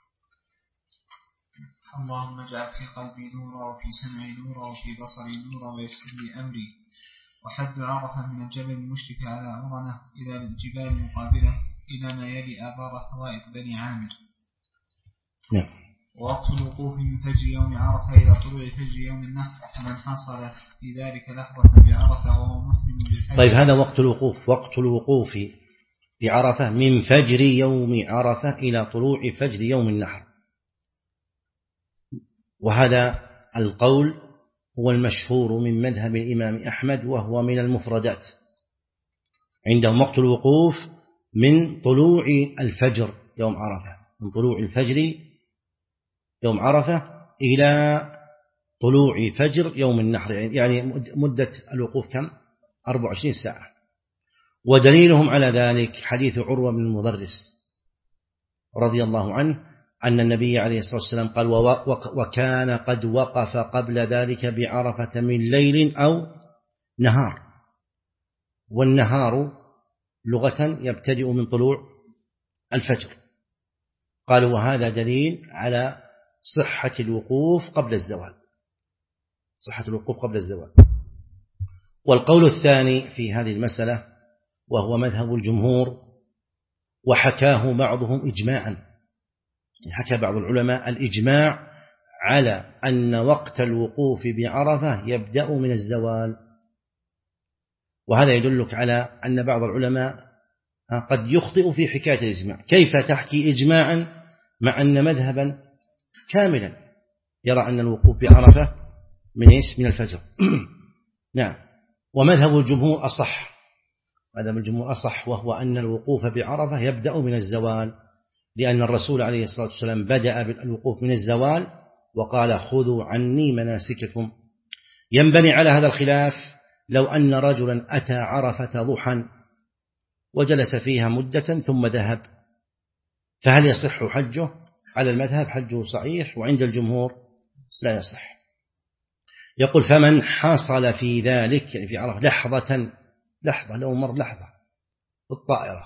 اللهم اجعل في قلبي نورا وفي سمعي نورا وفي بصري نورا ويسر لي أمري. وحد عرفة من الجبل المشرف على عرنة إلى الجبال المقابلة إلى ما يلي آبار حوائط بني عامر. نعم. ووقت الوقوف من فجر يوم عرفة إلى طلوع فجر يوم النحر، فمن حصل في ذلك لحظة بعرفة وهو محرم بالحج. طيب هذا وقت الوقوف. وقت الوقوف بعرفة من فجر يوم عرفة إلى طلوع فجر يوم النحر. وهذا القول هو المشهور من مذهب الإمام أحمد، وهو من المفردات عندهم. وقت الوقوف من طلوع الفجر يوم عرفة، من طلوع الفجر يوم عرفة إلى طلوع فجر يوم النحر، يعني مدة الوقوف كم؟ 24 ساعة. ودليلهم على ذلك حديث عروة بن المضرس رضي الله عنه أن النبي عليه الصلاة والسلام قال وكان قد وقف قبل ذلك بعرفة من ليل أو نهار. والنهار لغة يبتدئ من طلوع الفجر. قالوا وهذا دليل على صحة الوقوف قبل الزوال، صحة الوقوف قبل الزوال. والقول الثاني في هذه المسألة وهو مذهب الجمهور، وحكاه بعضهم إجماعا، حكى بعض العلماء الإجماع على أن وقت الوقوف بعرفة يبدأ من الزوال. وهذا يدلك على أن بعض العلماء قد يخطئ في حكاية الإجماع. كيف تحكي إجماعا مع أن مذهبا كاملا يرى أن الوقوف بعرفة من إيش؟ من الفجر. نعم. ومذهب الجمهور أصح، مذهب الجمهور أصح، وهو أن الوقوف بعرفة يبدأ من الزوال، لأن الرسول عليه الصلاة والسلام بدأ بالوقوف من الزوال وقال خذوا عني مناسككم. ينبني على هذا الخلاف لو أن رجلا أتى عرفة ضحى وجلس فيها مدة ثم ذهب، فهل يصح حجه؟ على المذهب حجه صحيح، وعند الجمهور لا يصح. يقول فمن حصل في ذلك، يعني في عرفة لحظة لو مر لحظة بالطائرة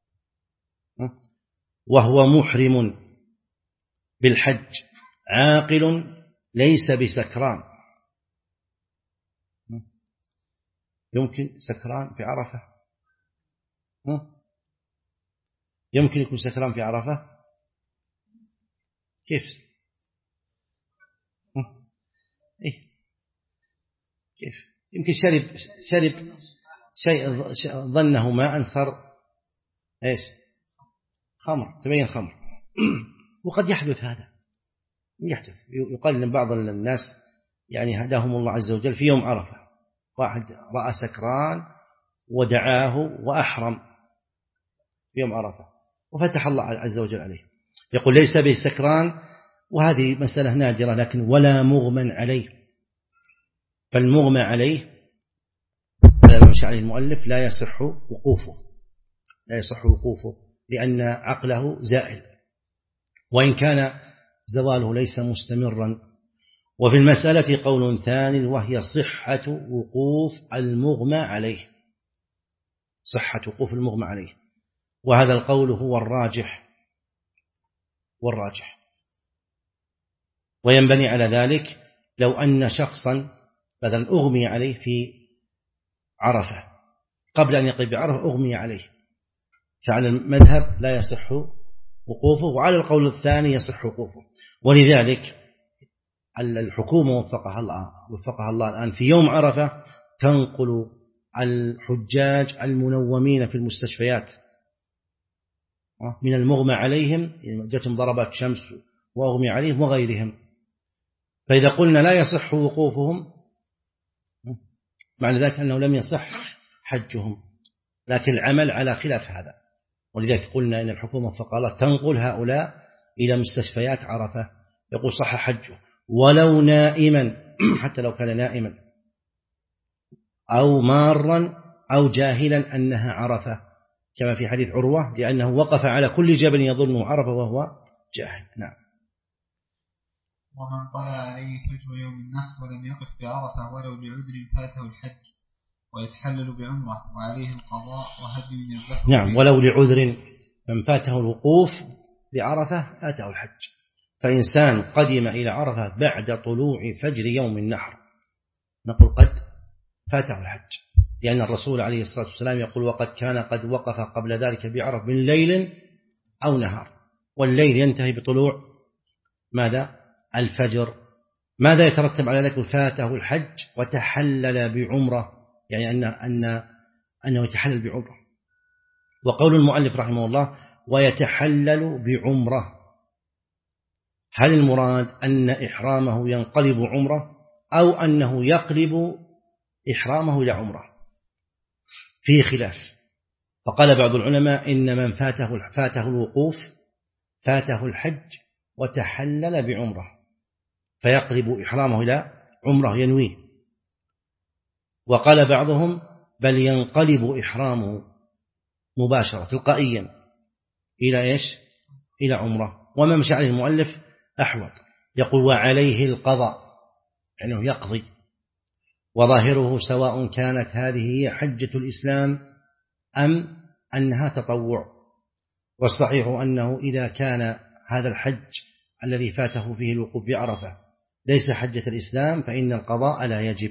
وهو محرم بالحج عاقل ليس بسكران. يمكن سكران في عرفة؟ يمكن يكون سكران في عرفة؟ كيف؟ كيف؟ يمكن شرب شيء ظنه ماء صار ايش؟ خمر، تبين خمر. وقد يحدث هذا، يحدث. يقال ان بعض الناس يعني هداهم الله عز وجل في يوم عرفة، واحد رأى سكران ودعاه وأحرم في يوم عرفة وفتح الله عز وجل عليه. يقول ليس بالسكران، وهذه مسألة نادرة، لكن ولا مغمى عليه. فالمغمى عليه على ما مشى عليه المؤلف لا يصح وقوفه، لا يصح وقوفه لأن عقله زائل، وإن كان زواله ليس مستمرا. وفي المسألة قول ثاني وهي صحة وقوف المغمى عليه، صحة وقوف المغمى عليه، وهذا القول هو الراجح وينبني على ذلك لو أن شخصا مثلا أغمي عليه في عرفة قبل أن يقف بعرفة، أغمي عليه، فعلى المذهب لا يصح وقوفه، وعلى القول الثاني يصح وقوفه. ولذلك الحكومة وفقها الله الآن في يوم عرفة تنقل الحجاج المنومين في المستشفيات من المغمى عليهم، جاتهم ضربات شمس وأغمي عليهم وغيرهم، فإذا قلنا لا يصح وقوفهم معنى ذلك أنه لم يصح حجهم، لكن العمل على خلاف هذا. ولذلك قلنا إن الحكومة وفقها الله تنقل هؤلاء إلى مستشفيات عرفة، يقول صح حجه ولو نائما حتى لو كان نائما أو مارا أو جاهلا أنها عرفة، كما في حديث عروة لأنه وقف على كل جبل يظنه عرفة وهو جاهل. نعم. ومن طلع عليه فجر يوم النحر ولم يقف بعرفة ولو لعذر فاته الحج ويتحلل بعمرة وعليه القضاء وهدي من يذبحه. نعم، ولو لعذر من فاته الوقوف بعرفة فاته الحج. فإنسان قدم إلى عرفة بعد طلوع فجر يوم النحر نقول قد فاته الحج، لأن الرسول عليه الصلاة والسلام يقول وقد كان قد وقف قبل ذلك بعرفة من ليل أو نهار، والليل ينتهي بطلوع ماذا؟ الفجر. ماذا يترتب على ذلك؟ فاته الحج وتحلل بعمرة، يعني أنه يتحلل بعمرة. وقول المؤلف رحمه الله ويتحلل بعمرة، هل المراد أن إحرامه ينقلب عمرة أو أنه يقلب إحرامه إلى عمرة؟ فيه خلاف. فقال بعض العلماء إن من فاته الوقوف فاته الحج وتحلل بعمرة فيقلب إحرامه إلى عمرة ينويه. وقال بعضهم بل ينقلب إحرامه مباشرة تلقائيا إلى إيش؟ إلى عمرة. وما مشى عليه المؤلف أحوط، يقول وعليه القضاء، يعني يقضي. وظاهره سواء كانت هذه هي حجة الإسلام أم أنها تطوع. والصحيح أنه إذا كان هذا الحج الذي فاته فيه الوقوف بعرفة ليس حجة الإسلام فإن القضاء لا يجب.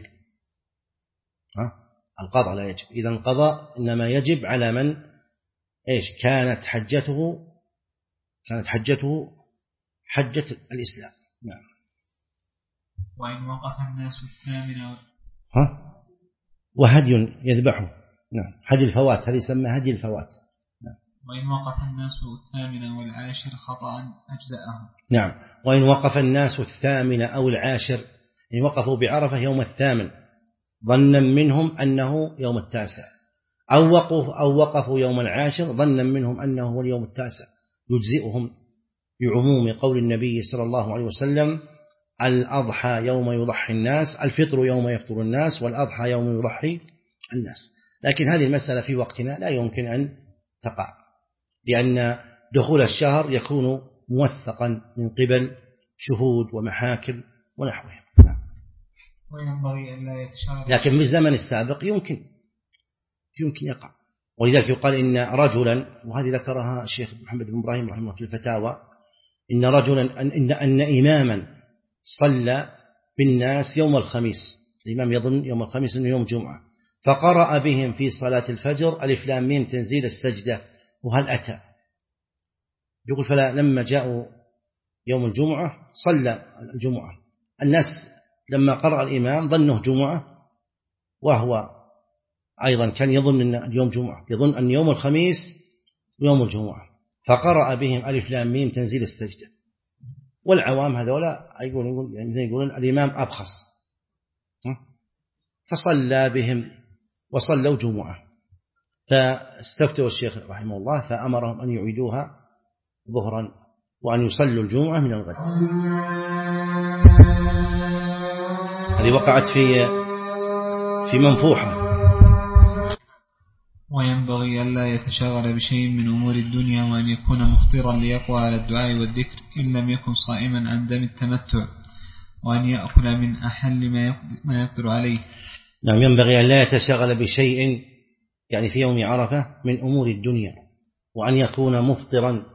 القضاء لا يجب. إذا القضاء إنما يجب على من إيش كانت حجته حجة الإسلام. نعم. وإن وقف الناس الثامنة وهدي يذبحه. نعم، هدي الفوات، هذه يسمى هدي الفوات. نعم. وإن وقف الناس الثامنة والعاشر خطأ أجزأهم. نعم. وإن وقف الناس الثامنة أو العاشر، إن وقفوا بعرفة يوم الثامن ظنا منهم أنه يوم التاسع، أو وقفوا يوم العاشر ظنا منهم أنه هو اليوم التاسع، يجزئهم بعموم قول النبي صلى الله عليه وسلم الأضحى يوم يضحي الناس، الفطر يوم يفطر الناس، والأضحى يوم يضحي الناس. لكن هذه المسألة في وقتنا لا يمكن أن تقع، لأن دخول الشهر يكون موثقا من قبل شهود ومحاكم ونحوهم. وينبغي أن لا يتشارك، لكن في الزمن السابق يمكن يقع. ولذلك يقال إن رجلا، وهذه ذكرها الشيخ محمد بن إبراهيم رحمه الله في الفتاوى، إن رجلا أن إماما صلى بالناس يوم الخميس، الإمام يظن يوم الخميس أنه يوم جمعة، فقرأ بهم في صلاة الفجر ألف لام ميم تنزيل السجدة وهل أتى. يقول فلا لما جاءوا يوم الجمعة صلى الجمعة، الناس لما قرأ الإمام ظنه جمعة وهو أيضا كان يظن أن اليوم جمعة، يظن أن يوم الخميس يوم الجمعة، فقرأ بهم ألف لام ميم تنزيل السجدة. والعوام هذولا يقولون الإمام أبخص، فصلى بهم وصلوا جمعة، فاستفتوا الشيخ رحمه الله فأمرهم أن يعيدوها ظهرا وأن يصلوا الجمعة من الغد. هذه وقعت في منفوحة. وينبغي ألا يتشاغل بشيء من أمور الدنيا، وأن يكون مفطرا ليقوى على الدعاء والذكر إن لم يكن صائما عن دم التمتع، وأن يأكل من أحل ما يقدر عليه. نعم، ينبغي ألا يتشاغل بشيء يعني في يوم عرفة من أمور الدنيا، وأن يكون مفطرا.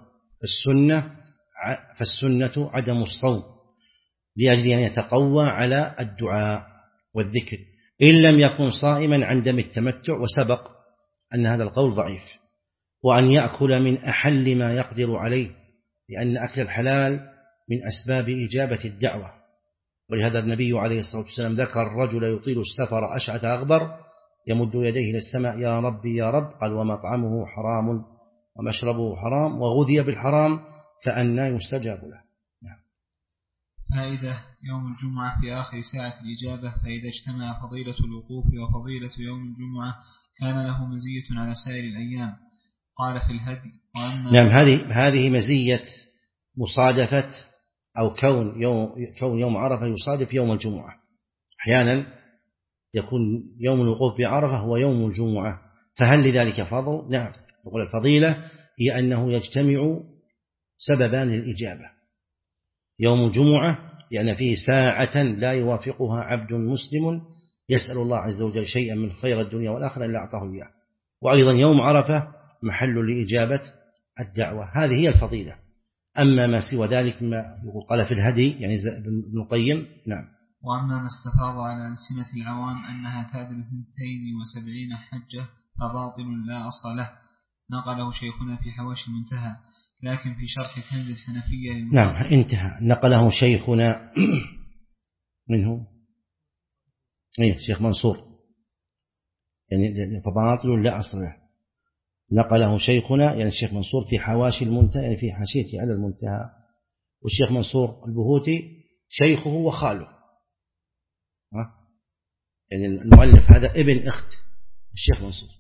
فالسنة عدم الصوم لأجل أن يتقوى على الدعاء والذكر إن لم يكن صائما عن دم التمتع، وسبق أن هذا القول ضعيف. وأن يأكل من أحل ما يقدر عليه، لأن أكل الحلال من أسباب إجابة الدعوة، ولهذا النبي عليه الصلاة والسلام ذكر الرجل يطيل السفر أشعث أغبر يمد يديه إلى السماء يا ربي يا رب، قال ومطعمه حرام ومشربه حرام وغذي بالحرام فأنى يستجاب له. فائدة يوم الجمعة في آخر ساعة الإجابة، فإذا اجتمع فضيلة الوقوف وفضيلة يوم الجمعة كان له مزية على سائر الأيام. قال في الهدي نعم، هذه مزية مصادفة أو كون يوم عرفة يصادف يوم الجمعة. أحيانا يكون يوم الوقوف بعرفة هو يوم الجمعة، فهل لذلك فضل؟ نعم، يقول الفضيلة هي أنه يجتمع سببان للإجابة. يوم الجمعة لأن فيه ساعة لا يوافقها عبد مسلم يسأل الله عز وجل شيئا من خير الدنيا والآخرة إلا أعطاه إياه، وأيضا يوم عرفة محل لإجابة الدعوة. هذه هي الفضيلة. أما ما سوى ذلك ما قال في الهدي يعني ابن القيم. نعم. وأما ما استفاض على ألسنة العوام أنها تعدل 72 حجة فباطل لا أصل له، نقله شيخنا في حواشي المنتهى. لكن في شرح كنز الحنفية نعم انتهى، نقله شيخنا منه شيخ منصور، يعني فباطل لا أصل له، نقله شيخنا يعني الشيخ منصور في حواشي المنتهى، يعني في حاشيته على المنتهى. والشيخ منصور البهوتي شيخه وخاله، يعني المؤلف هذا ابن أخت الشيخ منصور.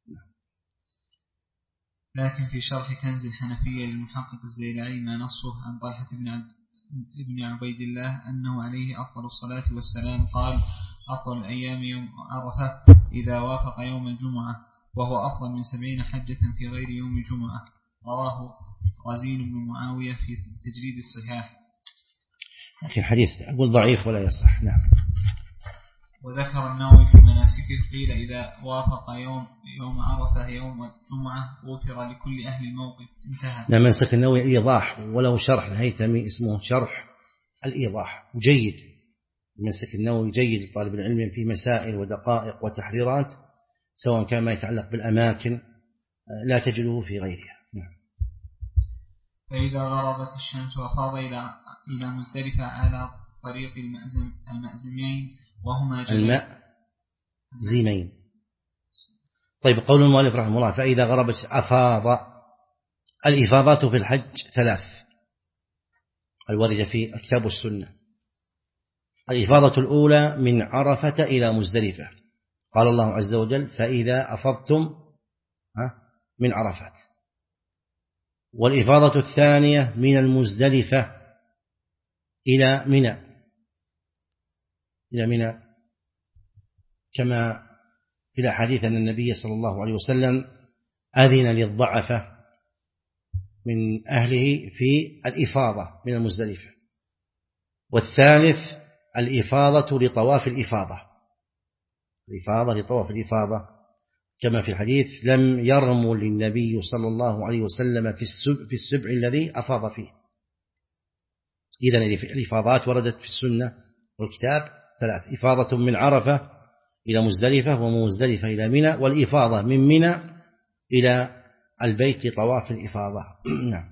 لكن في شرح كنز الحنفية للمحقق الزيلعي ما نصه عن طلحة ابن عبيد الله أنه عليه أفضل الصلاة والسلام قال أفضل الأيام يوم عرفة إذا وافق يوم الجمعة، وهو أفضل من 70 حجة في غير يوم الجمعة. رواه رزين بن معاوية في تجريد الصحاح. لكن الحديث أقول ضعيف ولا يصح. نعم. وذكر النووي في مناسكه قيل إذا وافق يوم عرفة يوم الجمعة غفر لكل أهل الموقف. انتهى. نعم. منسك النووي إيضاح، وله شرح الهيثمي اسمه شرح الإيضاح، جيد. منسك النووي جيد لطالب العلم في مسائل ودقائق وتحريرات، سواء كان ما يتعلق بالأماكن لا تجده في غيرها. نعم. فإذا غربت الشمس وفاض إلى مزدلفة على طريق المأزمين وهما الماء زيمين. طيب، قول المؤلف رحمه الله فإذا غربت أفاض. الإفاضات في الحج 3 الواردة في الكتاب والسنة. الإفاضة الأولى من عرفة إلى مزدلفة، قال الله عز وجل فإذا أفضتم من عرفات. والإفاضة الثانية من المزدلفة إلى منى كما في الحديث أن النبي صلى الله عليه وسلم أذن للضعفة من أهله في الإفاضة من المزدلفة. والثالث الإفاضة لطواف الإفاضة، كما في الحديث لم يرمل للنبي صلى الله عليه وسلم في السبع الذي أفاض فيه. إذن الإفاضات وردت في السنة والكتاب 3: إفاضة من عرفة إلى مزدلفة، ومزدلفة إلى منى، والإفاضة من منى إلى البيت لطواف الإفاضة. نعم.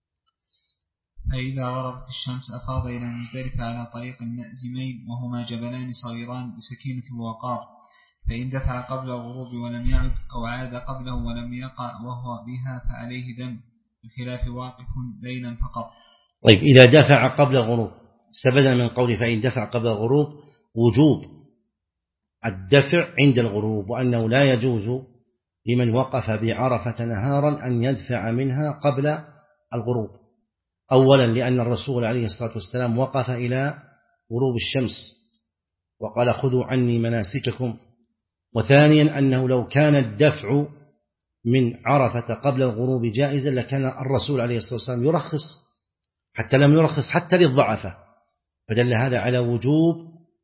فإذا غربت الشمس أفاض إلى مزدلفة على طريق المأزمين وهما جبلان صغيران بسكينة ووقار، فإن دفع قبل الغروب ولم يعد أو عاد قبله ولم يقع وهو بها فعليه دم، بخلاف واقف ليلا فقط. طيب، إذا دفع قبل الغروب استبدل من قول فإن دفع قبل الغروب وجوب الدفع عند الغروب، وأنه لا يجوز لمن وقف بعرفة نهارا أن يدفع منها قبل الغروب. أولا لأن الرسول عليه الصلاة والسلام وقف إلى غروب الشمس وقال خذوا عني مناسككم. وثانيا أنه لو كان الدفع من عرفة قبل الغروب جائزا لكان الرسول عليه الصلاة والسلام يرخص، حتى لم يرخص حتى للضعفة، فدل هذا على وجوب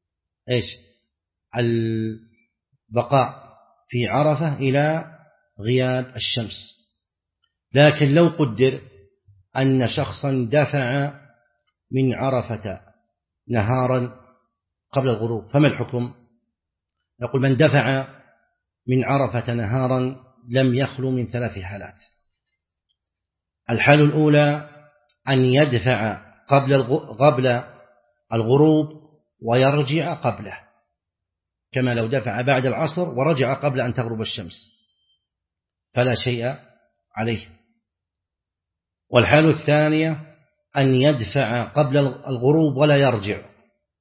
البقاء في عرفة إلى غياب الشمس. لكن لو قدر أن شخصا دفع من عرفة نهارا قبل الغروب فما الحكم؟ نقول من دفع من عرفة نهارا لم يخلو من 3 حالات. الحالة الأولى أن يدفع قبل الغروب ويرجع قبله، كما لو دفع بعد العصر ورجع قبل أن تغرب الشمس فلا شيء عليه. والحال الثانية أن يدفع قبل الغروب ولا يرجع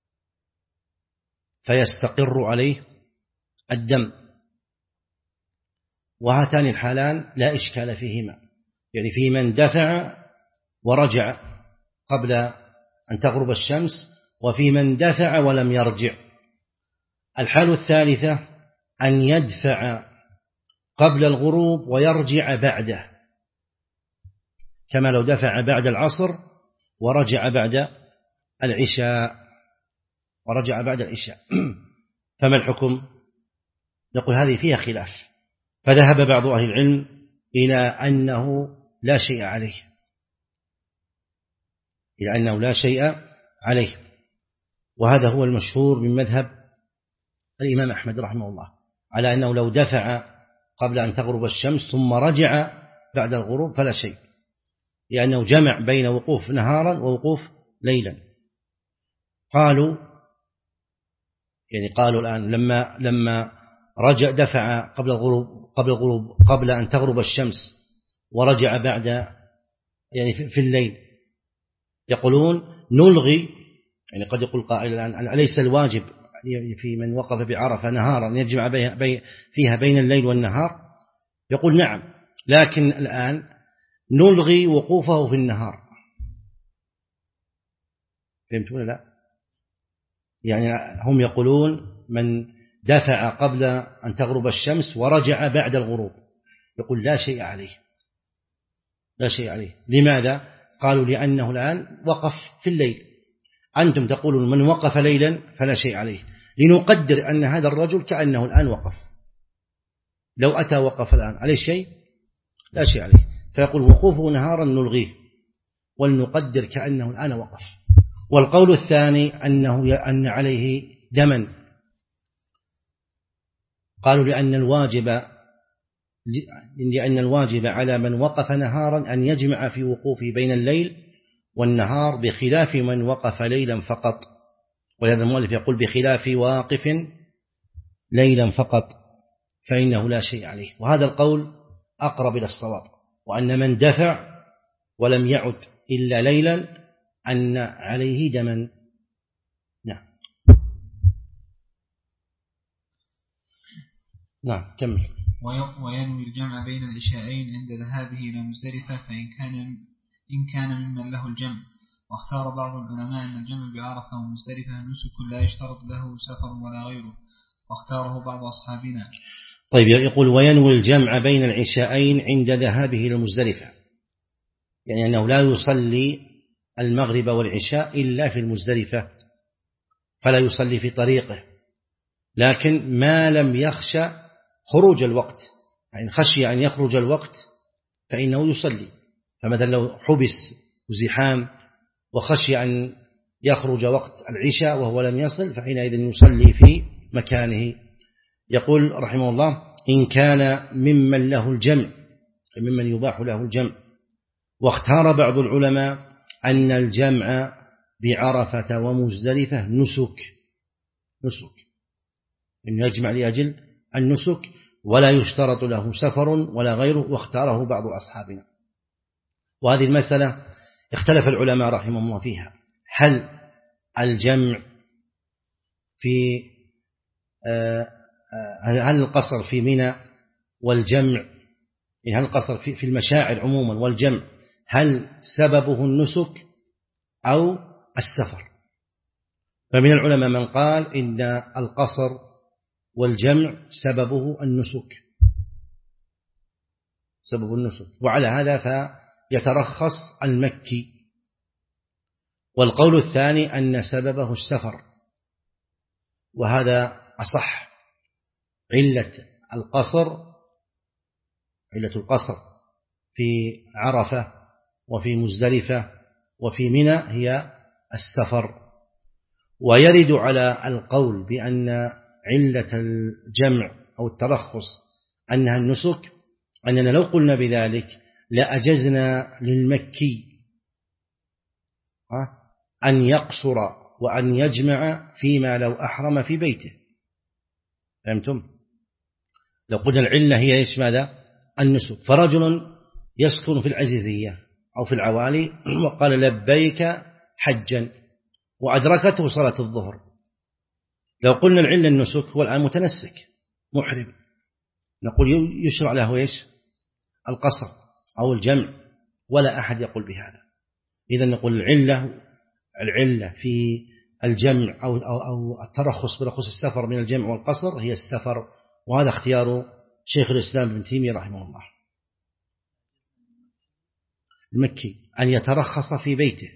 فيستقر عليه الدم، وهاتان الحالان لا إشكال فيهما، يعني في من دفع ورجع قبل أن تغرب الشمس، وفي من دفع ولم يرجع. الحال الثالثة أن يدفع قبل الغروب ويرجع بعده، كما لو دفع بعد العصر ورجع بعد العشاء فما الحكم؟ نقول هذه فيها خلاف، فذهب بعض أهل العلم إلى أنه لا شيء عليه، وهذا هو المشهور من مذهب الإمام أحمد رحمه الله، على أنه لو دفع قبل أن تغرب الشمس ثم رجع بعد الغروب فلا شيء، لأنه جمع بين وقوف نهارا ووقوف ليلا. قالوا الآن لما دفع قبل الغروب قبل أن تغرب الشمس ورجع بعد يعني في الليل، يقولون نلغي، يعني قد يقول قائل الآن أليس الواجب في من وقف بعرفة نهارا يجمع فيها بين الليل والنهار؟ يقول نعم، لكن الآن نلغي وقوفه في النهار. فهمتون؟ لا، يعني هم يقولون من دفع قبل أن تغرب الشمس ورجع بعد الغروب يقول لا شيء عليه. لماذا؟ قالوا لأنه الآن وقف في الليل، أنتم تقولون من وقف ليلا فلا شيء عليه، لنقدر أن هذا الرجل كأنه الآن وقف، لو أتى وقف الآن عليه شيء؟ لا شيء عليه، فيقول وقوفه نهارا نلغيه ولنقدر كأنه الآن وقف. والقول الثاني أن عليه دما، قالوا لأن الواجب على من وقف نهارا أن يجمع في وقوفه بين الليل والنهار، بخلاف من وقف ليلا فقط، ولهذا المؤلف يقول بخلاف واقف ليلا فقط فإنه لا شيء عليه. وهذا القول أقرب إلى الصواب، وأن من دفع ولم يعد إلا ليلا أن عليه دما. نعم كمل. وينوي الجمع بين العشاءين عند ذهابه إلى مزدلفة إن كان ممن له الجمع. واختار بعض العلماء أن الجمع بعرفة ومزدلفة نسك لا يشترط له سفر ولا غيره، واختاره بعض أصحابنا. طيب، يقول وينوي الجمع بين العشاءين عند ذهابه إلى مزدلفة، يعني أنه لا يصلي المغرب والعشاء إلا في المزدلفة، فلا يصلي في طريقه، لكن ما لم يخشى خروج الوقت، يعني خشي أن يخرج الوقت فإنه يصلي. فمثلا لو حبس وزحام وخشي أن يخرج وقت العشاء وهو لم يصل فحينئذ يصلي في مكانه. يقول رحمه الله إن كان ممن له الجمع، ممن يباح له الجمع. واختار بعض العلماء أن الجمع بعرفة ومزدلفة نسك، إنه يجمع لأجل النسك ولا يشترط له سفر ولا غيره، واختاره بعض أصحابنا. وهذه المسألة اختلف العلماء رحمهم الله فيها، هل الجمع في هل القصر في منى والجمع، هل القصر في المشاعر عموما والجمع هل سببه النسك أو السفر؟ فمن العلماء من قال إن القصر والجمع سببه النسك، وعلى هذا فيترخص المكي. والقول الثاني أن سببه السفر، وهذا أصح. علة القصر في عرفة وفي مزدلفة وفي منى هي السفر. ويرد على القول بأن علة الجمع أو الترخص أنها النسك، أننا لو قلنا بذلك لأجزنا للمكي أن يقصر وأن يجمع فيما لو أحرم في بيته. فهمتم؟ لو قلنا العلة هي إيش ماذا؟ النسك. فرجل يسكن في العزيزية أو في العوالي وقال لبيك حجا وأدركته صلاة الظهر، لو قلنا العلة النسك هو الآن متنسك محرم، نقول يشرع له إيش؟ القصر أو الجمع، ولا أحد يقول بهذا. إذا نقول العلة في الجمع أو الترخص برخص السفر من الجمع والقصر هي السفر، وهذا اختيار شيخ الإسلام ابن تيمية رحمه الله المكي أن يترخص في بيته.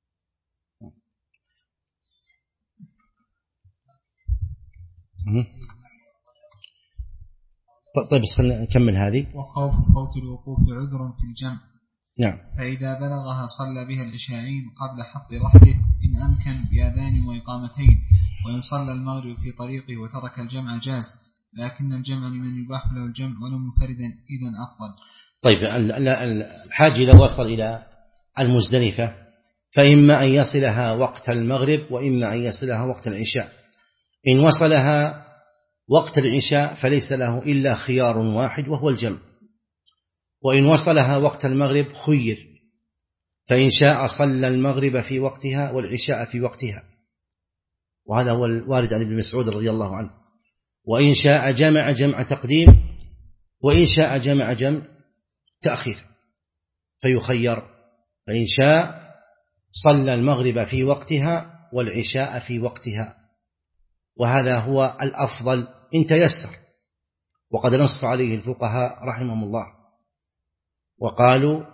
طيب نكمل هذه. وخوف فوت الوقوف عذر في الجمع. نعم. فإذا بلغها صلى بها العشاءين قبل حط رحله إن أمكن بأذان وإقامتين، وإن صلى المغرب في طريقه وترك الجمع جاز، لكن الجمع لمن يباح له الجمع ولو منفردا إذن أفضل. طيب الحاج لو وصل إلى المزدلفة فإما أن يصلها وقت المغرب وإما أن يصلها وقت العشاء. إن وصلها وقت العشاء فليس له إلا خيار واحد وهو الجمع، وإن وصلها وقت المغرب خير، فإن شاء صلى المغرب في وقتها والعشاء في وقتها، وهذا هو الوارد عن ابن مسعود رضي الله عنه. وإن شاء جمع تقديم، وإن شاء جمع تأخير فيخير، فإن شاء صلى المغرب في وقتها والعشاء في وقتها، وهذا هو الأفضل إن تيسر، وقد نص عليه الفقهاء رحمهم الله وقالوا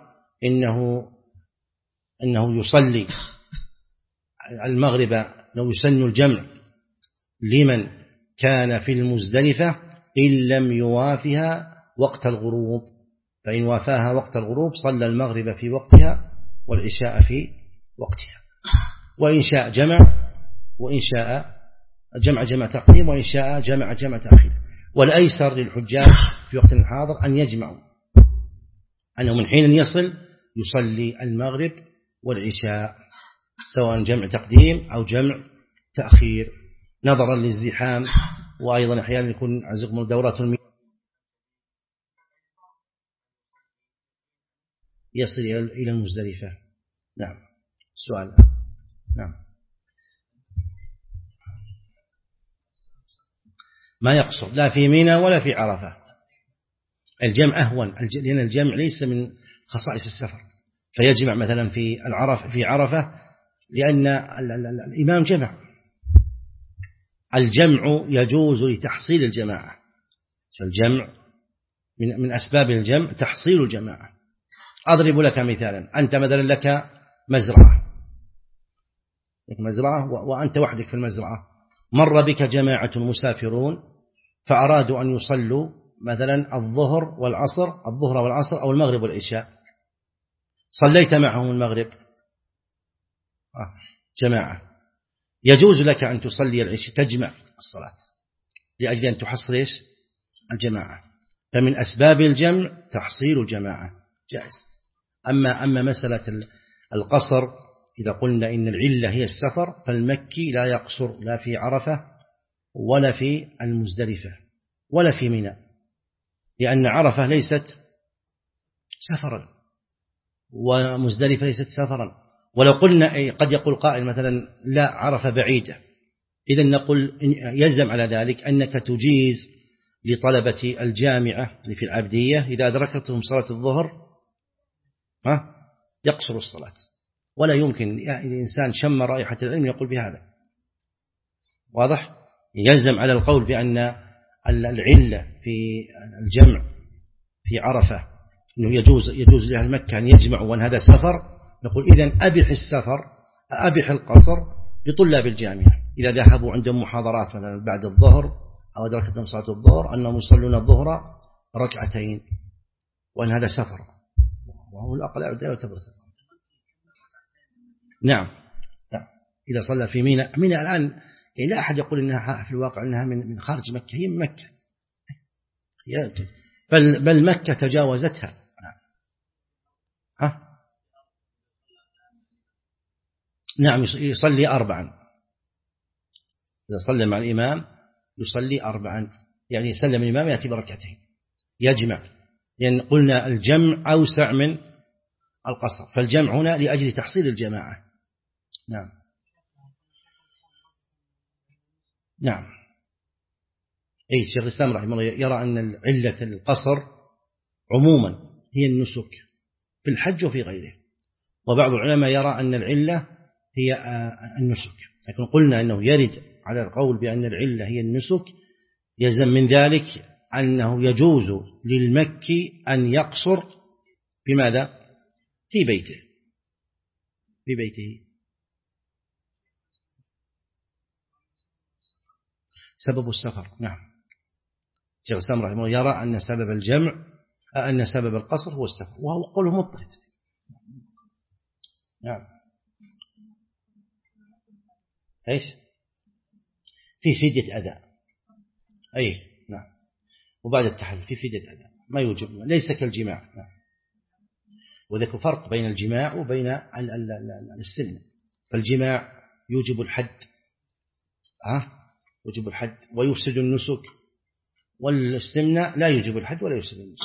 إنه يصلي المغرب لو يسن الجمع لمن كان في المزدلفة إن لم يوافها وقت الغروب، فإن وافاها وقت الغروب صلى المغرب في وقتها والعشاء في وقتها، وإن شاء جمع، وإن شاء جمع تقديم، وإن شاء جمع تأخير. والأيسر للحجاج في وقت الحاضر أن يجمعوا، أنه من حين يصل يصلي المغرب والعشاء سواء جمع تقديم أو جمع تأخير، نظرا للزحام، وأيضا أحيانا يكون عزكم دورات يصل إلى المزدلفة. نعم. السؤال. نعم. ما يقصر لا في منى ولا في عرفة. الجمع أهون، لأن الجمع ليس من خصائص السفر، فيجمع مثلا في عرفة لأن الإمام جمع. الجمع يجوز لتحصيل الجماعة، فالجمع من أسباب الجمع تحصيل الجماعة. أضرب لك مثالا، أنت مثلا لك مزرعة وأنت وحدك في المزرعة، مر بك جماعة مسافرون فأرادوا أن يصلوا مثلا الظهر والعصر أو المغرب والعشاء، صليت معهم المغرب جماعة، يجوز لك أن تصلي العشاء تجمع الصلاة لأجل أن تحصل الجماعة، فمن أسباب الجمع تحصيل الجماعة جائز. أما مسألة القصر إذا قلنا إن العلة هي السفر، فالمكي لا يقصر لا في عرفة ولا في المزدلفة ولا في منى، لأن عرفة ليست سفرا ومزدلفة ليست سفرا. ولو قلنا قد يقول قائل مثلا لا عرفة بعيدة، إذن نقول يلزم على ذلك أنك تجيز لطلبة الجامعة في العبدية إذا أدركتهم صلاة الظهر يقصر الصلاة، ولا يمكن الإنسان شم رائحة العلم يقول بهذا. واضح؟ يلزم على القول بأن العلة في الجمع في عرفة أنه يجوز لأهل مكة أن يجمعوا وأن هذا سفر، نقول إذن أبح القصر لطلاب الجامعة إذا ذهبوا عندهم محاضرات مثلا بعد الظهر أو أدركتهم صلاة الظهر أنهم يصلون الظهر ركعتين، وأن هذا سفر، وهو الأقل لا يعتبر سفر. نعم. إذا صلى في منى الآن يعني لا أحد يقول إنها في الواقع إنها من خارج مكة، هي من مكة، بل مكة تجاوزتها. نعم يصلي 4 إذا صلى مع الإمام يصلي 4، يعني يسلم الإمام يأتي بركعتين يجمع، لأن يعني قلنا الجمع أوسع من القصر، فالجمع هنا لأجل تحصيل الجماعة. نعم نعم. أي شيخ الإسلام رحمه الله يرى أن علة القصر عموما هي النسك في الحج وفي غيره، وبعض العلماء يرى أن العلة هي النسك، لكن قلنا أنه يرد على القول بأن العلة هي النسك، يلزم من ذلك أنه يجوز للمكي أن يقصر بماذا؟ في بيته، في بيته. سبب السفر. نعم. شيخ الإسلام رحمه الله يرى أن سبب الجمع أن سبب القصر هو السفر، وهو قوله مضطرد. نعم. ايش؟ في فدية أداء. أي نعم. وبعد التحلل في فدية أداء ما يوجب، ليس كالجماع. نعم. وذلك فرق بين الجماع وبين السن. فالجماع يوجب الحد، يوجب الحد ويفسد النسك، والاستمناء لا يوجب الحد ولا يفسد النسك.